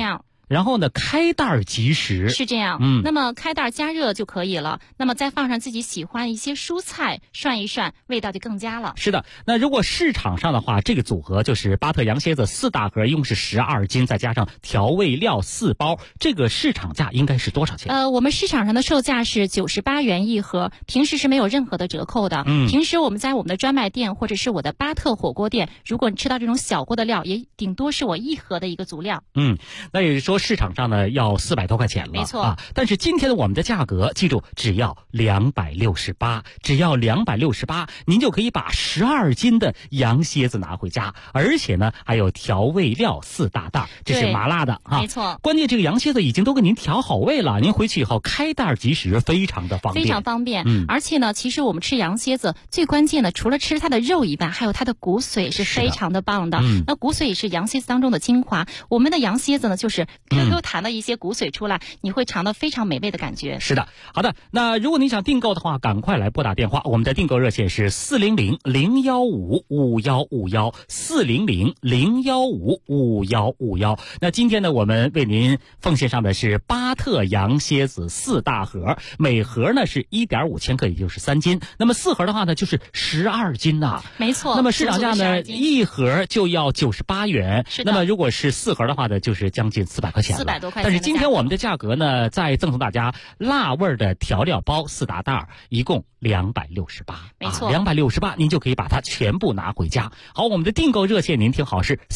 然后呢，开袋即食。 是这样。那么开袋加热就可以了。那么再放上自己喜欢一些蔬菜，涮一涮，味道就更佳了。 是的。那如果市场上的话，这个组合就是巴特羊蝎子4大盒，一共是12斤，再加上调味料4包，这个市场价应该是多少钱？ 我们市场上的售价是98元一盒，平时是没有任何的折扣的。平时我们在我们的专卖店或者是我的巴特火锅店，如果你吃到这种小锅的料，也顶多是我1盒的一个足量。 那也就是说市场上呢要400多块钱了。 没错。 但是今天的我们的价格，记住只要268，只要268，您就可以把12斤的羊蝎子拿回家，而且呢还有调味料4大袋，这是麻辣的啊。 没错。 关键这个羊蝎子已经都给您调好味了，您回去以后开袋即食，非常的方便。 非常方便。而且呢，其实我们吃羊蝎子最关键的，除了吃它的肉以外，还有它的骨髓是非常的棒的。那骨髓也是羊蝎子当中的精华。我们的羊蝎子呢，就是 QQ 弹的一些骨髓出来，你会尝到非常美味的感觉。 是的。好的，那如果你想订购的话，赶快来拨打电话，我们的订购热线是400-015-5151，400-015-5151。那今天呢，我们为您奉献上的是巴特羊蝎子4大盒，每盒呢是1.5千克，也就是3斤。那么4盒的话呢，就是12斤呐。 没错。 那么市场价呢，一盒就要98元。 是的。 那么如果是4盒的话呢，就是将近400块钱了。 400多块钱。 但是今天我们的价格呢，再赠送大家辣味的调料包4大袋，一共268。 没错。 268，您就可以把它全部拿回家。好，我们的订购热线您听好，是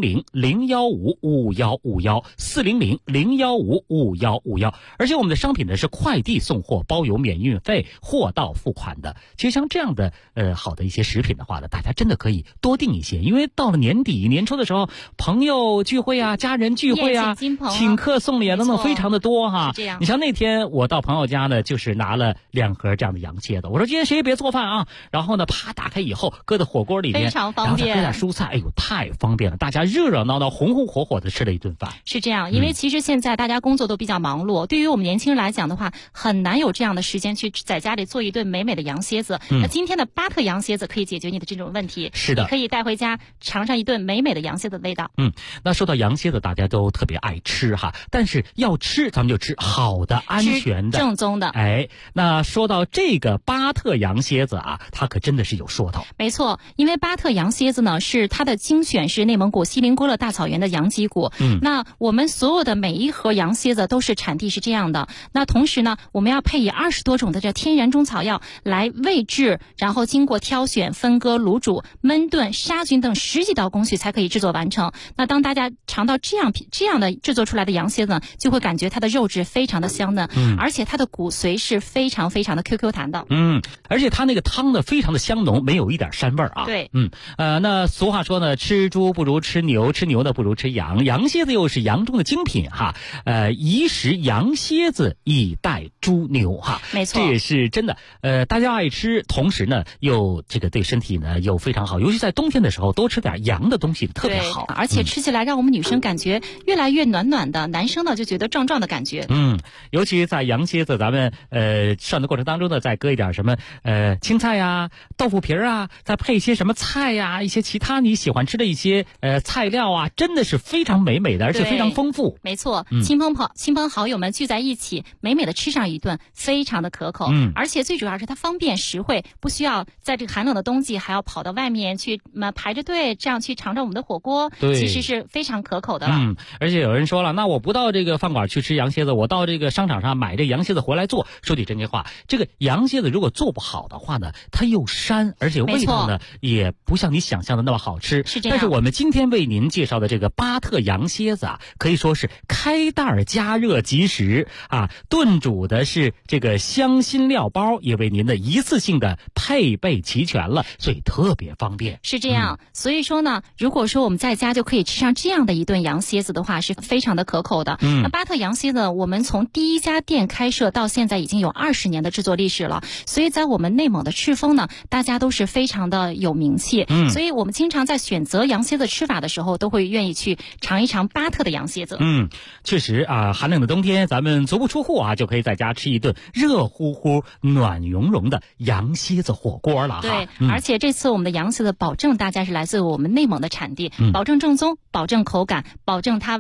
400-015-5151，400-015-5151。而且我们的商品呢是快递送货，包邮免运费，货到付款的。其实像这样的好的一些食品的话呢，大家真的可以多订一些，因为到了年底年初的时候，朋友聚会啊，家人聚会啊，请客送礼啊等等非常的多哈。 这样。 你像那天我到朋友家呢，就是拿了2盒这样的羊蝎子，我说今天谁也别做饭啊，然后呢啪打开以后搁在火锅里面， 非常方便， 然后再搁点蔬菜，哎呦太方便了，大家热热闹闹红红火火的吃了一顿饭。 是这样。因为其实现在大家工作都比较忙碌，对于我们年轻人来讲的话，很难有这样的时间去在家里做一顿美美的羊蝎子。那今天的巴特羊蝎子可以解决你的这种问题。 是的。 你可以带回家尝上一顿美美的羊蝎子的味道。 那说到羊蝎子，大家都特别爱吃哈，但是要吃咱们就吃好的、安全的、 正宗的。 那说到这个巴特羊蝎子啊，它可真的是有说头。 没错。因为巴特羊蝎子呢，是它的精选是内蒙古锡林郭勒大草原的羊脊骨。那我们所有的每一盒羊蝎子都是产地是这样的。那同时呢，我们要配以20多种的这天然中草药来味制，然后经过挑选、分割、卤煮、焖炖、杀菌等10几道工序才可以制作完成。那当大家尝到这样的制作出来的羊蝎子呢，就会感觉它的肉质非常的香嫩，而且它的骨髓是非常非常的 QQ 弹的。 而且它那个汤呢非常的香浓，没有一点膻味啊。 对。 那俗话说呢，吃猪不如吃牛，吃牛的不如吃羊，羊蝎子又是羊中的精品哈。宜食羊蝎子以待猪牛哈。 没错。 这也是真的。大家爱吃，同时呢又这个对身体呢又非常好，尤其在冬天的时候多吃点羊的东西特别好。 而且吃起来让我们女生感觉越来越暖暖的，男生呢就觉得壮壮的感觉。 尤其在羊蝎子咱们涮的过程当中呢，再搁一点什么青菜呀、豆腐皮啊，再配一些什么菜呀、一些其他你喜欢吃的一些菜料啊，真的是非常美美的，而且非常丰富。 没错。亲朋好友们聚在一起，美美的吃上一顿，非常的可口。而且最主要是它方便实惠，不需要在这个寒冷的冬季还要跑到外面去排着队，这样去尝尝我们的火锅，其实是非常可口的了。 而且有人说了，那我不到这个饭馆去吃羊蝎子，我到这个商场上买这羊蝎子回来做。说句真心话，这个羊蝎子如果做不好的话呢，它又膻，而且味道呢也不像你想象的那么好吃。 是这样。 但是我们今天为您介绍的这个巴特羊蝎子啊，可以说是开袋加热即食啊，炖煮的是这个香辛料包，也为您的一次性的配备齐全了，所以特别方便。 是这样。所以说呢，如果说我们在家就可以吃上这样的一顿羊蝎子的话，是非常的可口的。那巴特羊蝎子，我们从第一家店开设到现在已经有20年的制作历史了，所以在我们内蒙的赤峰呢，大家都是非常的有名气。所以我们经常在选择羊蝎子吃法的时候，都会愿意去尝一尝巴特的羊蝎子。 确实啊，寒冷的冬天咱们足不出户啊，就可以在家吃一顿热乎乎、暖融融的羊蝎子火锅了哈。 对。而且这次我们的羊蝎子保证大家是来自我们内蒙的产地，保证正宗，保证口感，保证它味道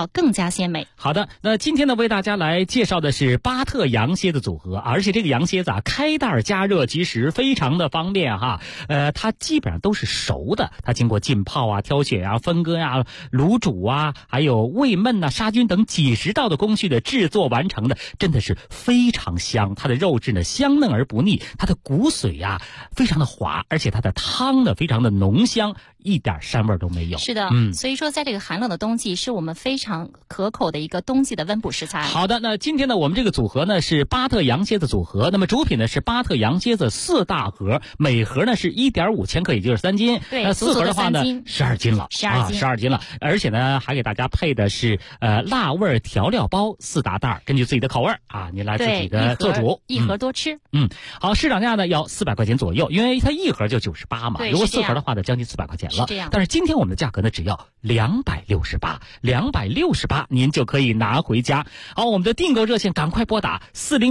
更加鲜美。 好的，那今天呢，为大家来介绍的是巴特羊蝎子组合，而且这个羊蝎子啊，开袋加热即食，非常的方便哈。它基本上都是熟的，它经过浸泡啊、挑选啊、分割啊、卤煮啊，还有煨焖啊、杀菌等几十道的工序的制作完成的，真的是非常香。它的肉质呢香嫩而不腻，它的骨髓啊非常的滑，而且它的汤呢非常的浓香，一点膻味都没有。 是的，所以说在这个寒冷的冬季，是我们非常可口的一个冬季的温补食材。 好的，那今天呢，我们这个组合呢是巴特羊蝎子组合，那么主品呢是巴特羊蝎子4大盒，每盒呢是1.5千克，也就是3斤。 对， 那4盒的话呢12斤了，12斤了，而且呢还给大家配的是辣味调料包4大袋，根据自己的口味啊，你来自己的做主， 一盒多吃。 好，市场价呢要400块钱左右，因为它一盒就98嘛，如果4盒的话呢将近400块钱了。但是今天我们的价格呢只要268，您就可以拿回家。好，我们的订购热线赶快拨打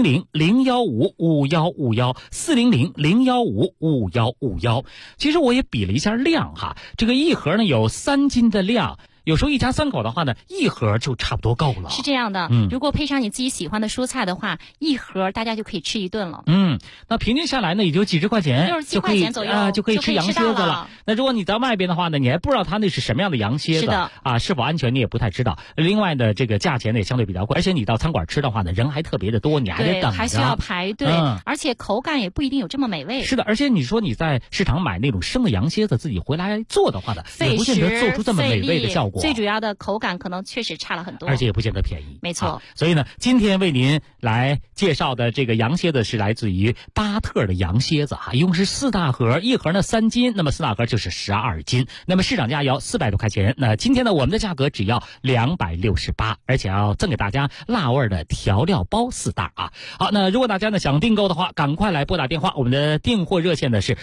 400-015-5151，400-015-5151。其实我也比了一下量哈，这个一盒呢有3斤的量。有时候一家3口的话呢，一盒就差不多够了。 是这样的，如果配上你自己喜欢的蔬菜的话，一盒大家就可以吃一顿了。 那平均下来呢，也就几十块钱 ，67块钱左右就可以吃羊蝎子了。那如果你在外边的话呢，你还不知道它那是什么样的羊蝎子， 是的啊，是否安全你也不太知道。另外呢，这个价钱呢也相对比较贵，而且你到餐馆吃的话呢，人还特别的多，你还得等着， 还需要排队，而且口感也不一定有这么美味。 是的，而且你说你在市场买那种生的羊蝎子自己回来做的话呢，也不见得做出这么美味的效果。 最主要的口感可能确实差了很多， 而且也不见得便宜。 没错， 所以呢，今天为您来介绍的这个羊蝎子是来自于巴特的羊蝎子啊，一共是4大盒，一盒呢3斤，那么4大盒就是12斤，那么市场价要400多块钱。那今天呢，我们的价格只要268，而且要赠给大家辣味的调料包4袋啊。好，那如果大家呢想订购的话，赶快来拨打电话，我们的订货热线呢是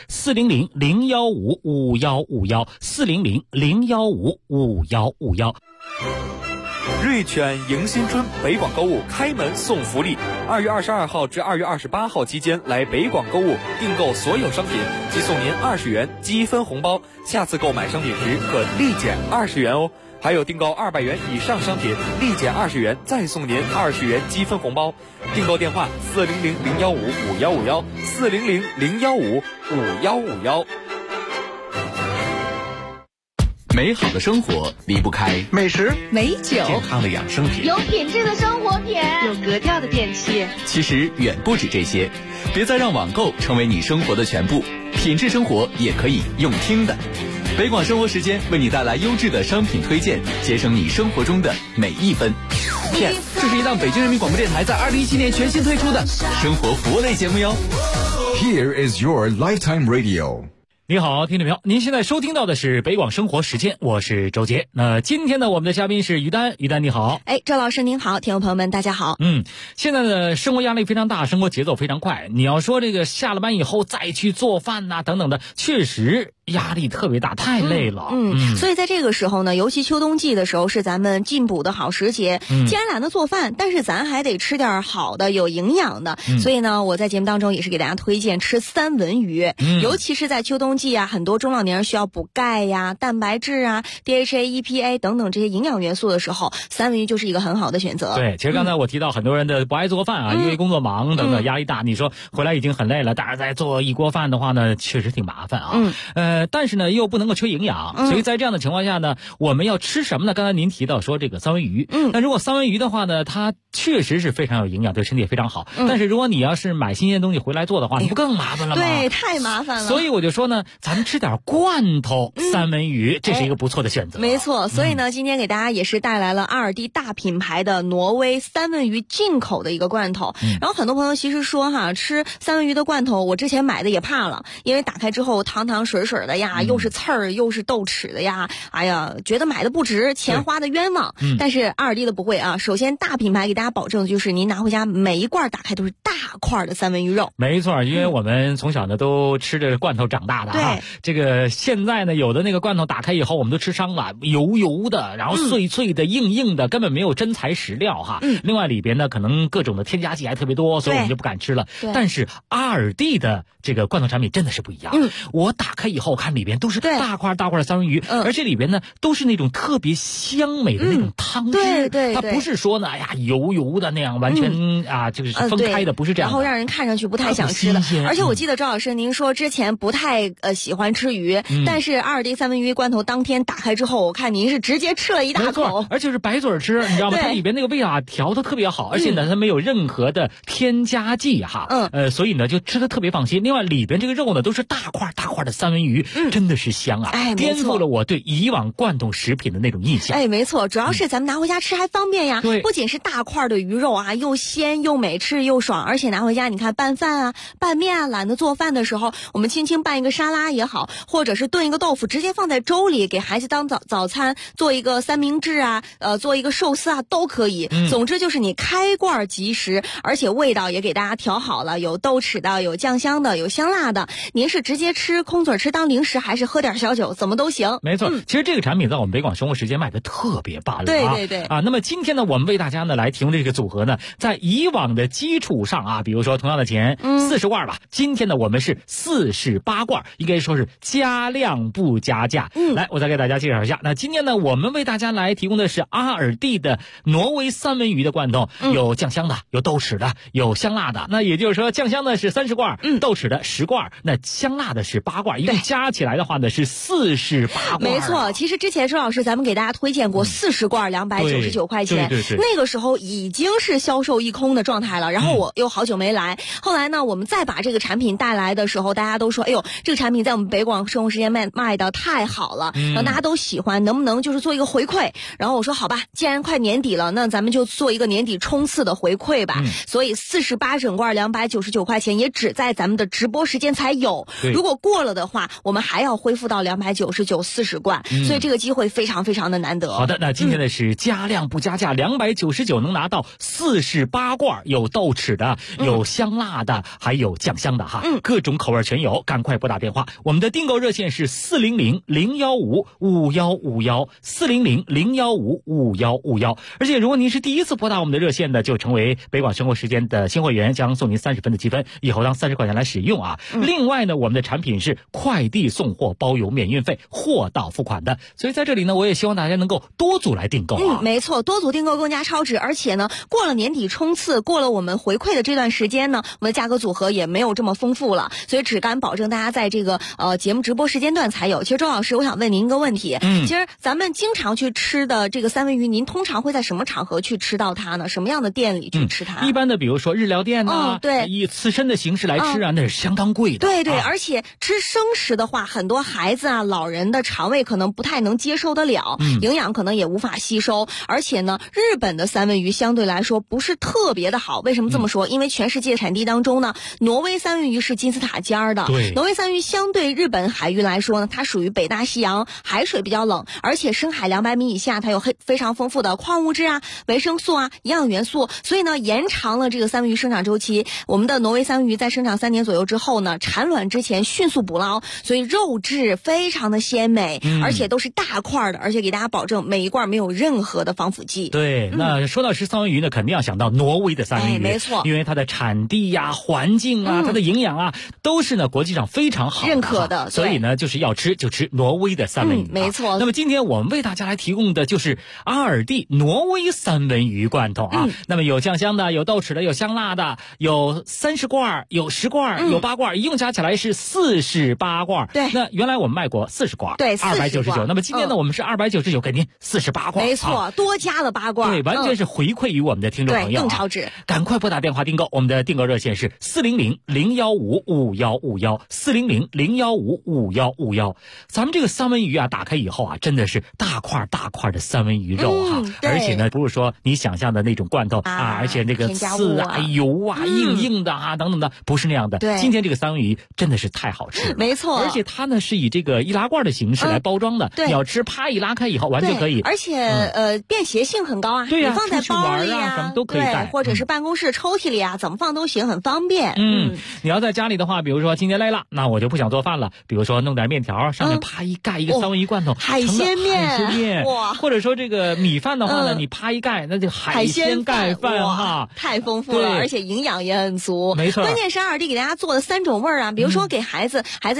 400-015-5151，400-015-5151。 瑞犬迎新春北广购物开门送福利，2月22号至2月28号期间来北广购物订购所有商品，即送您20元积分红包，下次购买商品时可立减20元哦。还有订购200元以上商品，立减20元，再送您20元积分红包。订购电话400-015-5151，400-015-5151。 美好的生活离不开美食、 美酒、 健康的养生品、 有品质的生活品、 有格调的电器。 其实远不止这些，别再让网购成为你生活的全部，品质生活也可以用听的。北广生活时间为你带来优质的商品推荐，节省你生活中的每一分。Yes， 这是一档北京人民广播电台在2017年全新推出的生活服务类节目哟。 Here is your lifetime radio。 你好，听众朋友，您现在收听到的是北广生活时间，我是周杰。那今天呢，我们的嘉宾是于丹，于丹你好。 周老师您好，听众朋友们大家好。 现在的生活压力非常大，生活节奏非常快，你要说这个下了班以后再去做饭呐等等的，确实压力特别大，太累了。 所以在这个时候呢，尤其秋冬季的时候是咱们进补的好时节。既然懒得做饭，但是咱还得吃点好的有营养的，所以呢，我在节目当中也是给大家推荐吃三文鱼。尤其是在秋冬季啊，很多中老年人需要补钙呀、蛋白质啊、DHA、EPA 等等这些营养元素的时候，三文鱼就是一个很好的选择。 对，其实刚才我提到很多人的不爱做饭啊，因为工作忙等等压力大，你说回来已经很累了，但是再做一锅饭的话呢，确实挺麻烦啊。但是呢又不能够缺营养，所以在这样的情况下呢，我们要吃什么呢？刚才您提到说这个三文鱼，那如果三文鱼的话呢，它确实是非常有营养，对身体也非常好。但是如果你要是买新鲜东西回来做的话，你不更麻烦了吗？ 对，太麻烦了。 所以我就说呢，咱们吃点罐头三文鱼，这是一个不错的选择。 没错，所以呢，今天给大家也是带来了2D 大品牌的挪威三文鱼进口的一个罐头。然后很多朋友其实说哈，吃三文鱼的罐头，我之前买的也怕了，因为打开之后汤汤水水的呀，又是刺儿又是豆豉的呀，哎呀，觉得买的不值，钱花的冤枉。但是2D 的不会啊，首先大品牌给大家保证的就是您拿回家每一罐打开都是大块的三文鱼肉。 没错，因为我们从小呢都吃着罐头长大的啊。这个现在呢有的那个罐头打开以后我们都吃伤了，油油的，然后脆脆的、硬硬的，根本没有真材实料哈。另外里边呢可能各种的添加剂还特别多，所以我们就不敢吃了。但是2D 的这个罐头产品真的是不一样。我打开以后我看里边都是大块大块的三文鱼，而且里边呢都是那种特别香美的那种汤汁，它不是说呢，哎呀油油的那样完全就是分开的，不是这样的， 然后让人看上去不太想吃的。而且我记得周老师您说之前不太喜欢吃鱼，但是阿尔蒂三文鱼罐头当天打开之后，我看您是直接吃了一大口， 而且是白嘴吃，你知道吗？它里边那个味道调得特别好，而且呢它没有任何的添加剂哈，所以呢就吃得特别放心。另外里边这个肉呢都是大块大块的三文鱼，真的是香啊，颠覆了我对以往罐头食品的那种印象。 没错，主要是咱们拿回家吃还方便呀，不仅是大块的鱼肉啊，又鲜又美，吃又爽，而且拿回家你看拌饭啊拌面啊，懒得做饭的时候，我们轻轻拌一个沙拉也好，或者是炖一个豆腐直接放在粥里给孩子当早餐，做一个三明治啊做一个寿司啊都可以，总之就是你开罐即食，而且味道也给大家调好了，有豆豉的，有酱香的，有香辣的，您是直接吃空嘴吃当零食，还是喝点小酒怎么都行。 没错，其实这个产品在我们北广生活时间卖的特别棒了， 对那么今天呢我们为大家呢来提供这个组合呢，在以往的基础上比如说同样的钱40罐吧，今天呢我们是48罐，应该说是加量不加价。来我再给大家介绍一下，那今天呢我们为大家来提供的是阿尔蒂的挪威三文鱼的罐头，有酱香的，有豆豉的，有香辣的。那也就是说酱香的是30罐，豆豉的10罐，那香辣的是8罐，一共加起来的话呢是48罐。 没错，其实之前周老师咱们给大家推荐过40罐299块钱， 对， 那个时候已经是销售一空的状态了，然后我又好久没来，后来呢我们再把这个产品带来的时候，大家都说哎呦这个产品在我们北广生活时间卖的太好了，然后大家都喜欢，能不能就是做一个回馈，然后我说好吧，既然快年底了，那咱们就做一个年底冲刺的回馈吧，所以48整罐299块钱也只在咱们的直播时间才有，如果过了的话我们还要恢复到299 40罐，所以这个机会非常非常的难得。 好的，那今天的是加量不加价，299能拿到48罐，有豆豉的，有香辣的，还有酱香的哈，各种口味全有，赶快拨打电话，我们的订购热线是400-015-5151 400-015-5151，而且如果您是第一次拨打我们的热线的，就成为北广生活时间的新会员，将送您30分的积分，以后当30块钱来使用啊。另外呢，我们的产品是快递送货包邮免运费，货到付款的，所以在这里呢，我也希望大家能够多组来订购没错，多组订购更加超值，而且呢，过了年底冲刺，过了我们回馈的这段时间呢，我们的价格组合也没有这么丰富了，所以只敢保证大家在这个节目直播时间段才有。其实周老师，我想问您一个问题，其实咱们经常去吃的这个三文鱼，您通常会在什么场合去吃到它呢？什么样的店里去吃它？ 一般的比如说日料店对， 以刺身的形式来吃那是相当贵的。 对，而且吃生食的话，很多孩子老人的肠胃可能不太能接受得了，营养可能也无法吸收，而且呢，日本的三文鱼相对来说不是特别的好。为什么这么说？因为全世界产地当中呢，挪威三文鱼是金字塔尖儿的。挪威三文鱼相对日本海域来说呢，它属于北大西洋，海水比较冷，而且深海200米以下，它有非常丰富的矿物质维生素营养元素，所以呢，延长了这个三文鱼生长周期。我们的挪威三文鱼在生长3年左右之后呢，产卵之前迅速捕捞，所以肉质非常的鲜美，而且都是大块的，而且给大家保证每一罐没有任何的防腐剂。 对，那说到吃三文鱼呢，肯定要想到挪威的三文鱼， 没错， 因为它的产地环境它的营养都是呢国际上非常好认可的， 所以呢就是要吃就吃挪威的三文鱼， 没错。 那么今天我们为大家来提供的就是阿尔蒂挪威三文鱼罐头那么有酱香的，有豆豉的，有香辣的，有30罐，有10罐，有8罐，一共加起来是48罐。 对， 那原来我们卖过40罐， 对 ，299。那么今天呢，我们是299给您48罐， 没错，多加了8罐， 对，完全是回馈于我们的听众朋友， 更超值。 赶快拨打电话订购，我们的订购热线是400-015-5151 400-015-5151。咱们这个三文鱼打开以后真的是大块大块的三文鱼肉而且呢，不是说你想象的那种罐头而且那个刺油硬硬的等等的，不是那样的。 对， 今天这个三文鱼真的是太好吃了， 没错。 而且它呢是以这个易拉罐的形式来包装的，你要吃啪一拉开以后完全可以， 而且便携性很高对你放在包里什么都可以带， 或者是办公室抽屉里怎么放都行，很方便。 你要在家里的话，比如说今天累了，那我就不想做饭了，比如说弄点面条，上面啪一盖一个三文鱼罐头， 海鲜面哇，或者说这个米饭的话呢，你啪一盖，那就海鲜盖饭太丰富了，而且营养也很足。 没错， 关键是阿尔蒂给大家做的3种味儿比如说给孩子像小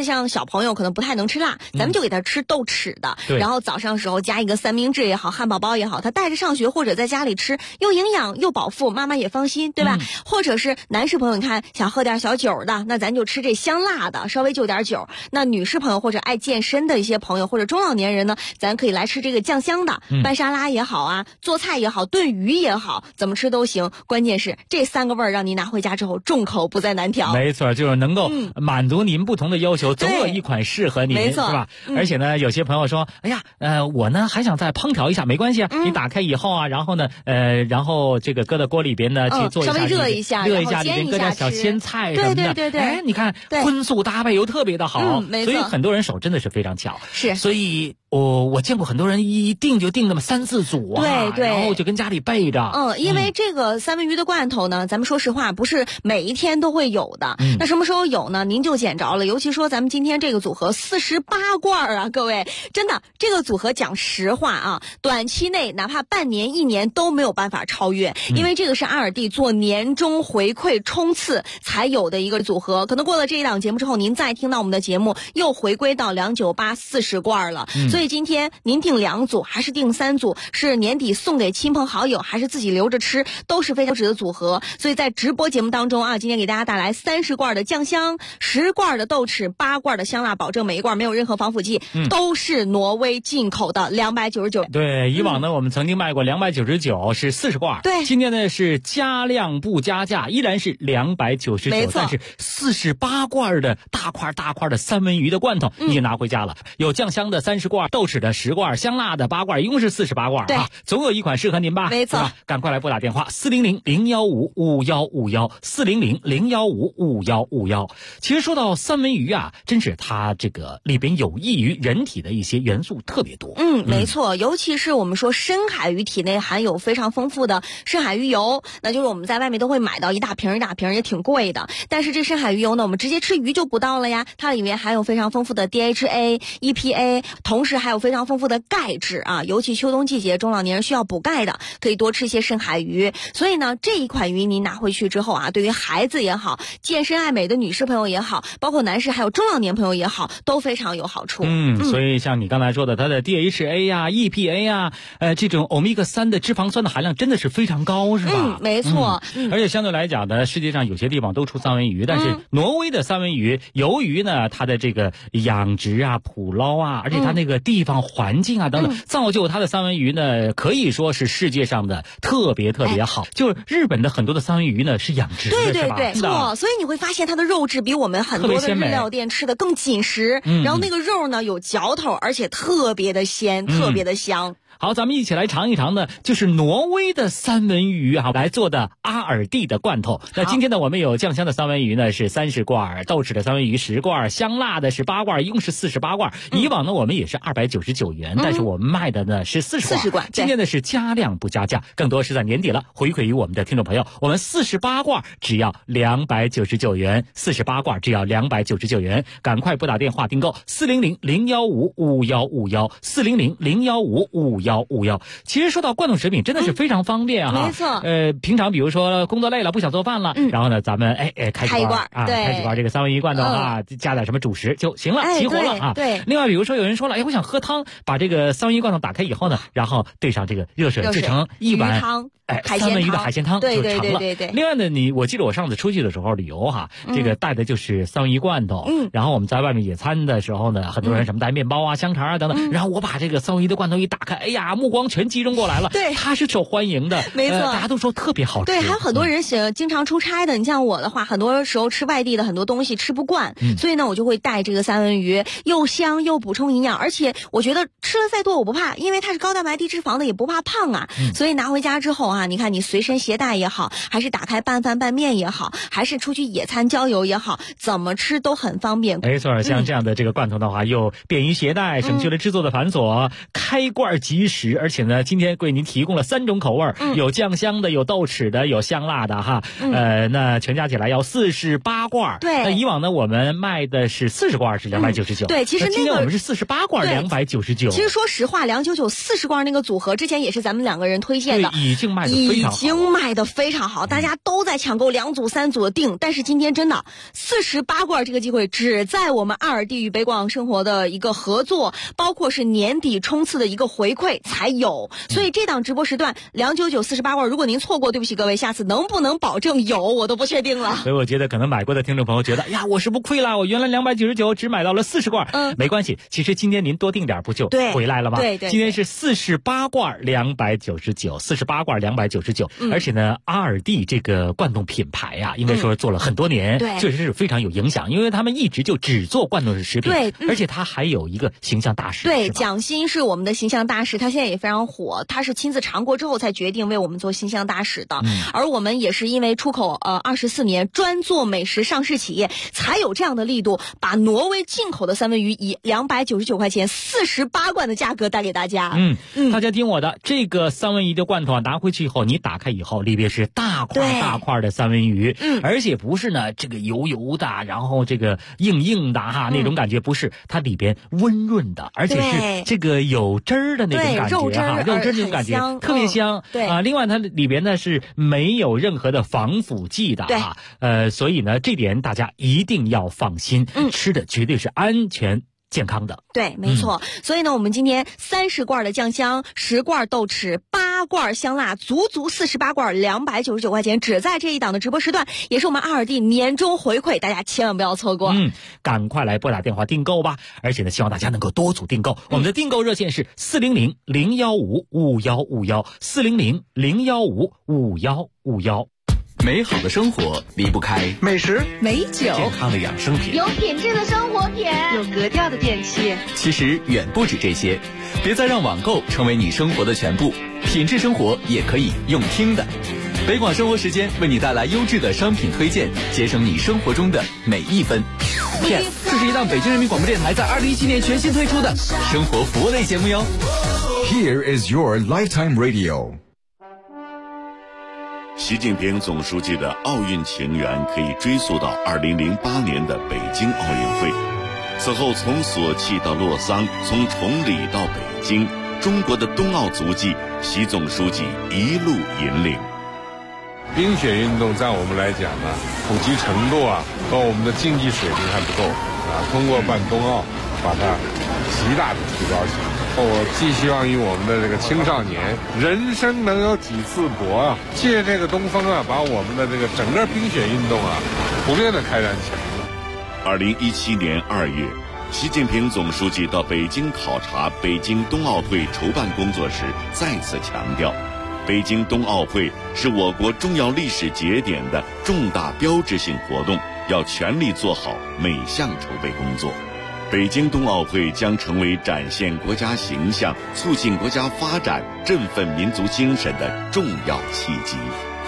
小朋友可能不太能吃辣，咱们就给他吃豆豉的，然后早上时候加一个三明治也好，汉堡包也好，他带着上学或者在家里吃，又营养又饱腹，妈妈也放心，对吧？或者是男士朋友，你看想喝点小酒的，那咱就吃这香辣的，稍微就点酒。那女士朋友或者爱健身的一些朋友或者中老年人呢，咱可以来吃这个酱香的，拌沙拉也好啊，做菜也好，炖鱼也好，怎么吃都行。关键是这3个味儿让您拿回家之后众口不再难调。 没错，就是能够满足您不同的要求，总有一款适合您，是吧？而且呢，有些朋友说，哎呀，我呢还想再烹调一下，没关系啊，你打开以后啊，然后呢，然后这个搁到锅里边呢去做一下， 稍微热一下， 里边搁点小鲜菜什么的， 对， 哎，你看荤素搭配又特别的好， 没错， 所以很多人手真的是非常巧， 是， 所以我见过很多人一订就订那么3、4组啊， 对， 然后就跟家里备着。 因为这个三文鱼的罐头呢，咱们说实话不是每一天都会有的，那什么时候有呢？您就捡着了。尤其说咱们今天这个组合48罐啊，各位，真的这个组合讲实话啊，短期内哪怕半年、1年都没有办法超越，因为这个是阿尔蒂做年终回馈冲刺才有的一个组合。可能过了这一档节目之后，您再听到我们的节目，又回归到298 40罐了。所以今天您订2组还是订3组，是年底送给亲朋好友还是自己留着吃，都是非常值的组合。所以在直播节目当中啊，今天给大家带来30罐的酱香，10罐的豆豉，8罐的香辣，保证每一罐没有任何防腐剂，都是挪威进口的，299。 对，以往呢我们曾经卖过299，是40罐。 对， 今天呢是加量不加价，依然是299， 没错， 但是48罐的大块的三文鱼的罐头你也拿回家了，有酱香的30罐，豆豉的10罐，香辣的8罐，一共是48罐啊，总有一款适合您吧？ 没错， 赶快来拨打电话400-015-5151，400-015-5151。其实说到三文鱼啊，真是它这个里边有益于人体的一些元素特别多。 没错，尤其是我们说深海鱼体内含有非常丰富的深海鱼油，那就是我们在外面都会买到一大瓶也挺贵的，但是这深海鱼油呢，我们直接吃鱼就不到了呀，它里面含有非常丰富的 DHA、EPA， 同时还有非常丰富的钙质啊，尤其秋冬季节中老年人需要补钙的，可以多吃一些深海鱼。所以呢，这一款鱼您拿回去之后啊，对于孩子也好，健身爱美的女士朋友也好，包括男士还有中老年朋友也好，都非常有好处。 所以像你刚才说的，它的 DHA 呀、EPA 呀，这种欧米伽3的脂肪酸的含量真的是非常高，是吧？ 没错。 而且相对来讲呢，世界上有些地方都出三文鱼，但是挪威的三文鱼，由于呢它的这个养殖啊、捕捞啊，而且它那个地方环境啊等等，造就它的三文鱼呢，可以说是世界上的特别好。就是日本的很多的三文鱼呢是养殖的， 对，错。所以你会发现它的肉质比我们很多的日料店吃的更紧实，然后那个肉呢有嚼头，而且特别的鲜，特别的香。 好，咱们一起来尝一尝的，就是挪威的三文鱼啊来做的阿尔蒂的罐头。那今天呢，我们有酱香的三文鱼呢是30罐，豆豉的三文鱼10罐，香辣的是8罐，一共是48罐。以往呢我们也是299元，但是我们卖的呢是40罐。今天呢是加量不加价，更多是在年底了，回馈于我们的听众朋友，我们48罐只要299元，48罐只要299元，赶快拨打电话订购400-015-5151，400-015-5151。其实说到罐头食品真的是非常方便哈， 没错。 平常比如说工作累了不想做饭了，然后呢咱们开几罐啊，开几罐这个三文鱼罐头啊，加点什么主食就行了，齐活了啊。 对。 另外比如说有人说了，我想喝汤，把这个三文鱼罐头打开以后呢，然后兑上这个热水制成一碗汤。 三文鱼的海鲜汤就成了。 对。 另外呢，我记得我上次出去的时候旅游哈，这个带的就是三文鱼罐头。然后我们在外面野餐的时候呢，很多人什么带面包啊、香肠啊等等。然后我把这个三文鱼的罐头一打开，哎呀，目光全集中过来了。 对， 它是受欢迎的， 没错， 大家都说特别好吃。 对，还有很多人经常出差的，你像我的话，很多时候吃外地的很多东西吃不惯，所以呢，我就会带这个三文鱼，又香又补充营养，而且我觉得吃了再多我不怕，因为它是高蛋白低脂肪的，也不怕胖啊。所以拿回家之后啊，你看你随身携带也好，还是打开拌饭拌面也好，还是出去野餐郊游也好，怎么吃都很方便。 没错，像这样的这个罐头的话，又便于携带，省去了制作的繁琐，开罐即其实，而且呢，今天为您提供了3种口味，有酱香的，有豆豉的，有香辣的哈。那全加起来要48罐。 对。 那以往呢，我们卖的是40罐是299。 对，其实今天我们是48罐299。 其实说实话，299 40罐那个组合之前也是咱们2个人推荐的， 对，已经卖得非常好，大家都在抢购2组3组的订。但是今天真的48罐这个机会只在我们2D与北广生活的一个合作，包括是年底冲刺的一个回馈才有。所以这档直播时段299 48罐，如果您错过，对不起各位，下次能不能保证有我都不确定了。 所以我觉得可能买过的听众朋友觉得，呀，我是不亏了，我原来299只买到了40罐。没关系，其实今天您多订点不就回来了吗？ 对， 今天是48罐299，48罐299。而且呢，2D这个罐头品牌呀，应该说做了很多年，确实是非常有影响，因为他们一直就只做罐头食品，而且他还有一个形象大使。 对，蒋欣是我们的形象大使，他现在也非常火，他是亲自尝过之后才决定为我们做形象大使的。而我们也是因为出口24年，专做美食上市企业，才有这样的力度，把挪威进口的三文鱼以299块钱48罐的价格带给大家。 大家听我的，这个三文鱼的罐头啊，拿回去以后，你打开以后，里边是大块的三文鱼，而且不是呢这个油油的，然后这个硬的哈，那种感觉不是，它里边温润的，而且是这个有汁儿的那种感觉哈，肉汁那种感觉特别香。另外它里边呢是没有任何的防腐剂的哈，所以呢这点大家一定要放心，吃的绝对是安全健康的。 对，没错。所以呢，我们今天30罐的酱香，10罐豆豉，8罐香辣，足48罐299块钱，只在这一档的直播时段，也是我们2D年终回馈，大家千万不要错过。 赶快来拨打电话订购吧！而且呢，希望大家能够多组订购。我们的订购热线是400-015-5151，400-015-5151。 美好的生活离不开美食、 美酒、 健康的养生品， 有品质的生活品， 有格调的电器。 其实远不止这些，别再让网购成为你生活的全部，品质生活也可以用听的。北广生活时间为你带来优质的商品推荐，节省你生活中的每一分。 这是一档北京人民广播电台在2017年全新推出的生活服务类节目哟。 Here is your lifetime radio。 习近平总书记的奥运情缘可以追溯到2008年的北京奥运会。此后从索契到洛桑，从崇礼到北京，中国的冬奥足迹，习总书记一路引领。 冰雪运动在我们来讲呢，普及程度和我们的竞技水平还不够通过办冬奥，把它极大的提高起来。我寄希望于我们的这个青少年，人生能有几次搏借这个东风把我们的这个整个冰雪运动普遍的开展起来。 2017年2月，习近平总书记到北京考察北京冬奥会筹办工作时，再次强调，北京冬奥会是我国重要历史节点的重大标志性活动，要全力做好每项筹备工作。北京冬奥会将成为展现国家形象、促进国家发展、振奋民族精神的重要契机。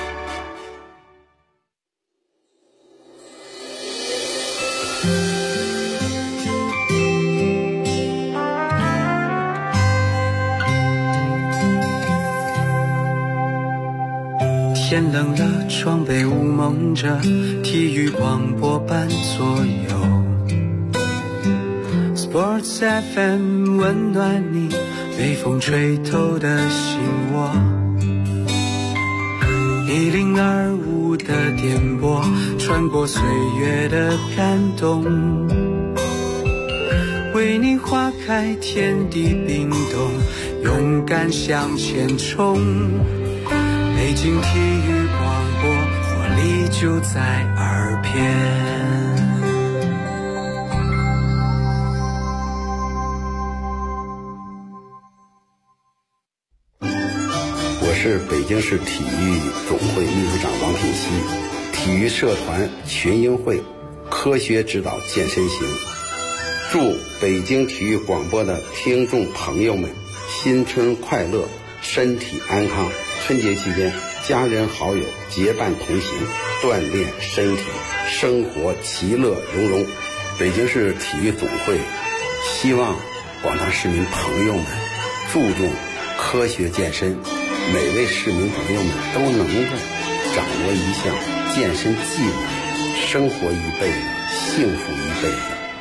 天冷了，窗被雾蒙着，体育广播伴左右。Sports FM 温暖你，被风吹透的心窝。1025的电波，穿过岁月的感动，为你划开天地冰冻，勇敢向前冲。北京体育广播，活力就在耳边。 我是北京市体育总会秘书长王品熙，体育社团群英会科学指导健身行。祝北京体育广播的听众朋友们新春快乐，身体安康。春节期间，家人好友结伴同行，锻炼身体，生活其乐融融。北京市体育总会希望广大市民朋友们注重科学健身，每位市民朋友们都能够掌握一项健身技能，生活一辈子，幸福一辈子。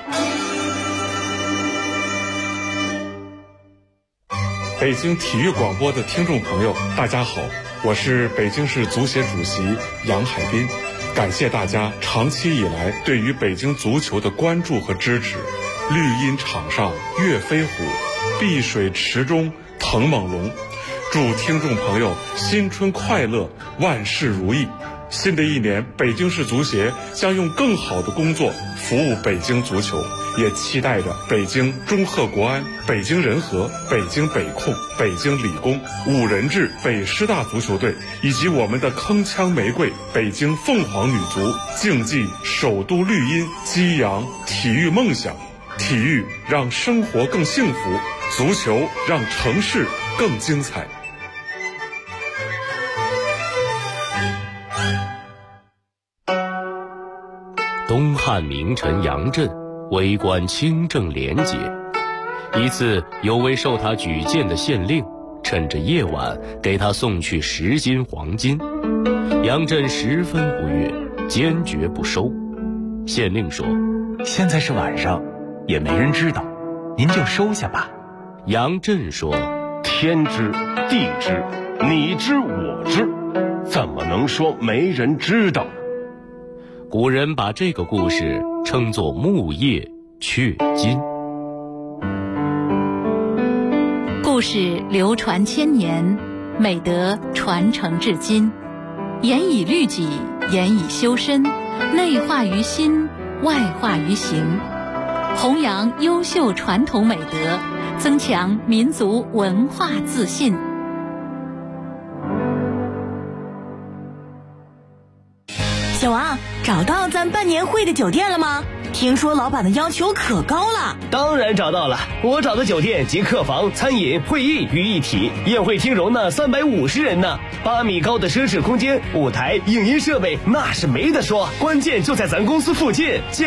北京体育广播的听众朋友，大家好，我是北京市足协主席杨海滨，感谢大家长期以来对于北京足球的关注和支持。绿茵场上跃飞虎，碧水池中腾猛龙。祝听众朋友新春快乐，万事如意。新的一年，北京市足协将用更好的工作服务北京足球，也期待着北京中赫国安、北京人和、北京北控、北京理工、五人制北师大足球队以及我们的铿锵玫瑰北京凤凰女足，竞技首都绿茵，激扬体育梦想。体育让生活更幸福，足球让城市更精彩。 东汉名臣杨震为官清正廉洁，一次有位受他举荐的县令趁着夜晚给他送去10斤黄金，杨震十分不悦，坚决不收。县令说： 现在是晚上，也没人知道，您就收下吧。 杨震说： 天知地知，你知我知，怎么能说没人知道？ 古人把这个故事称作木叶雀金。 故事流传千年，美德传承至今，严以律己，严以修身，内化于心，外化于行，弘扬优秀传统美德，增强民族文化自信。 小王，找到咱办年会的酒店了吗？听说老板的要求可高了。 当然找到了，我找的酒店集客房、餐饮、会议于一体，宴会厅容纳350人呢，8米高的奢侈空间，舞台、影音设备那是没得说，关键就在咱公司附近。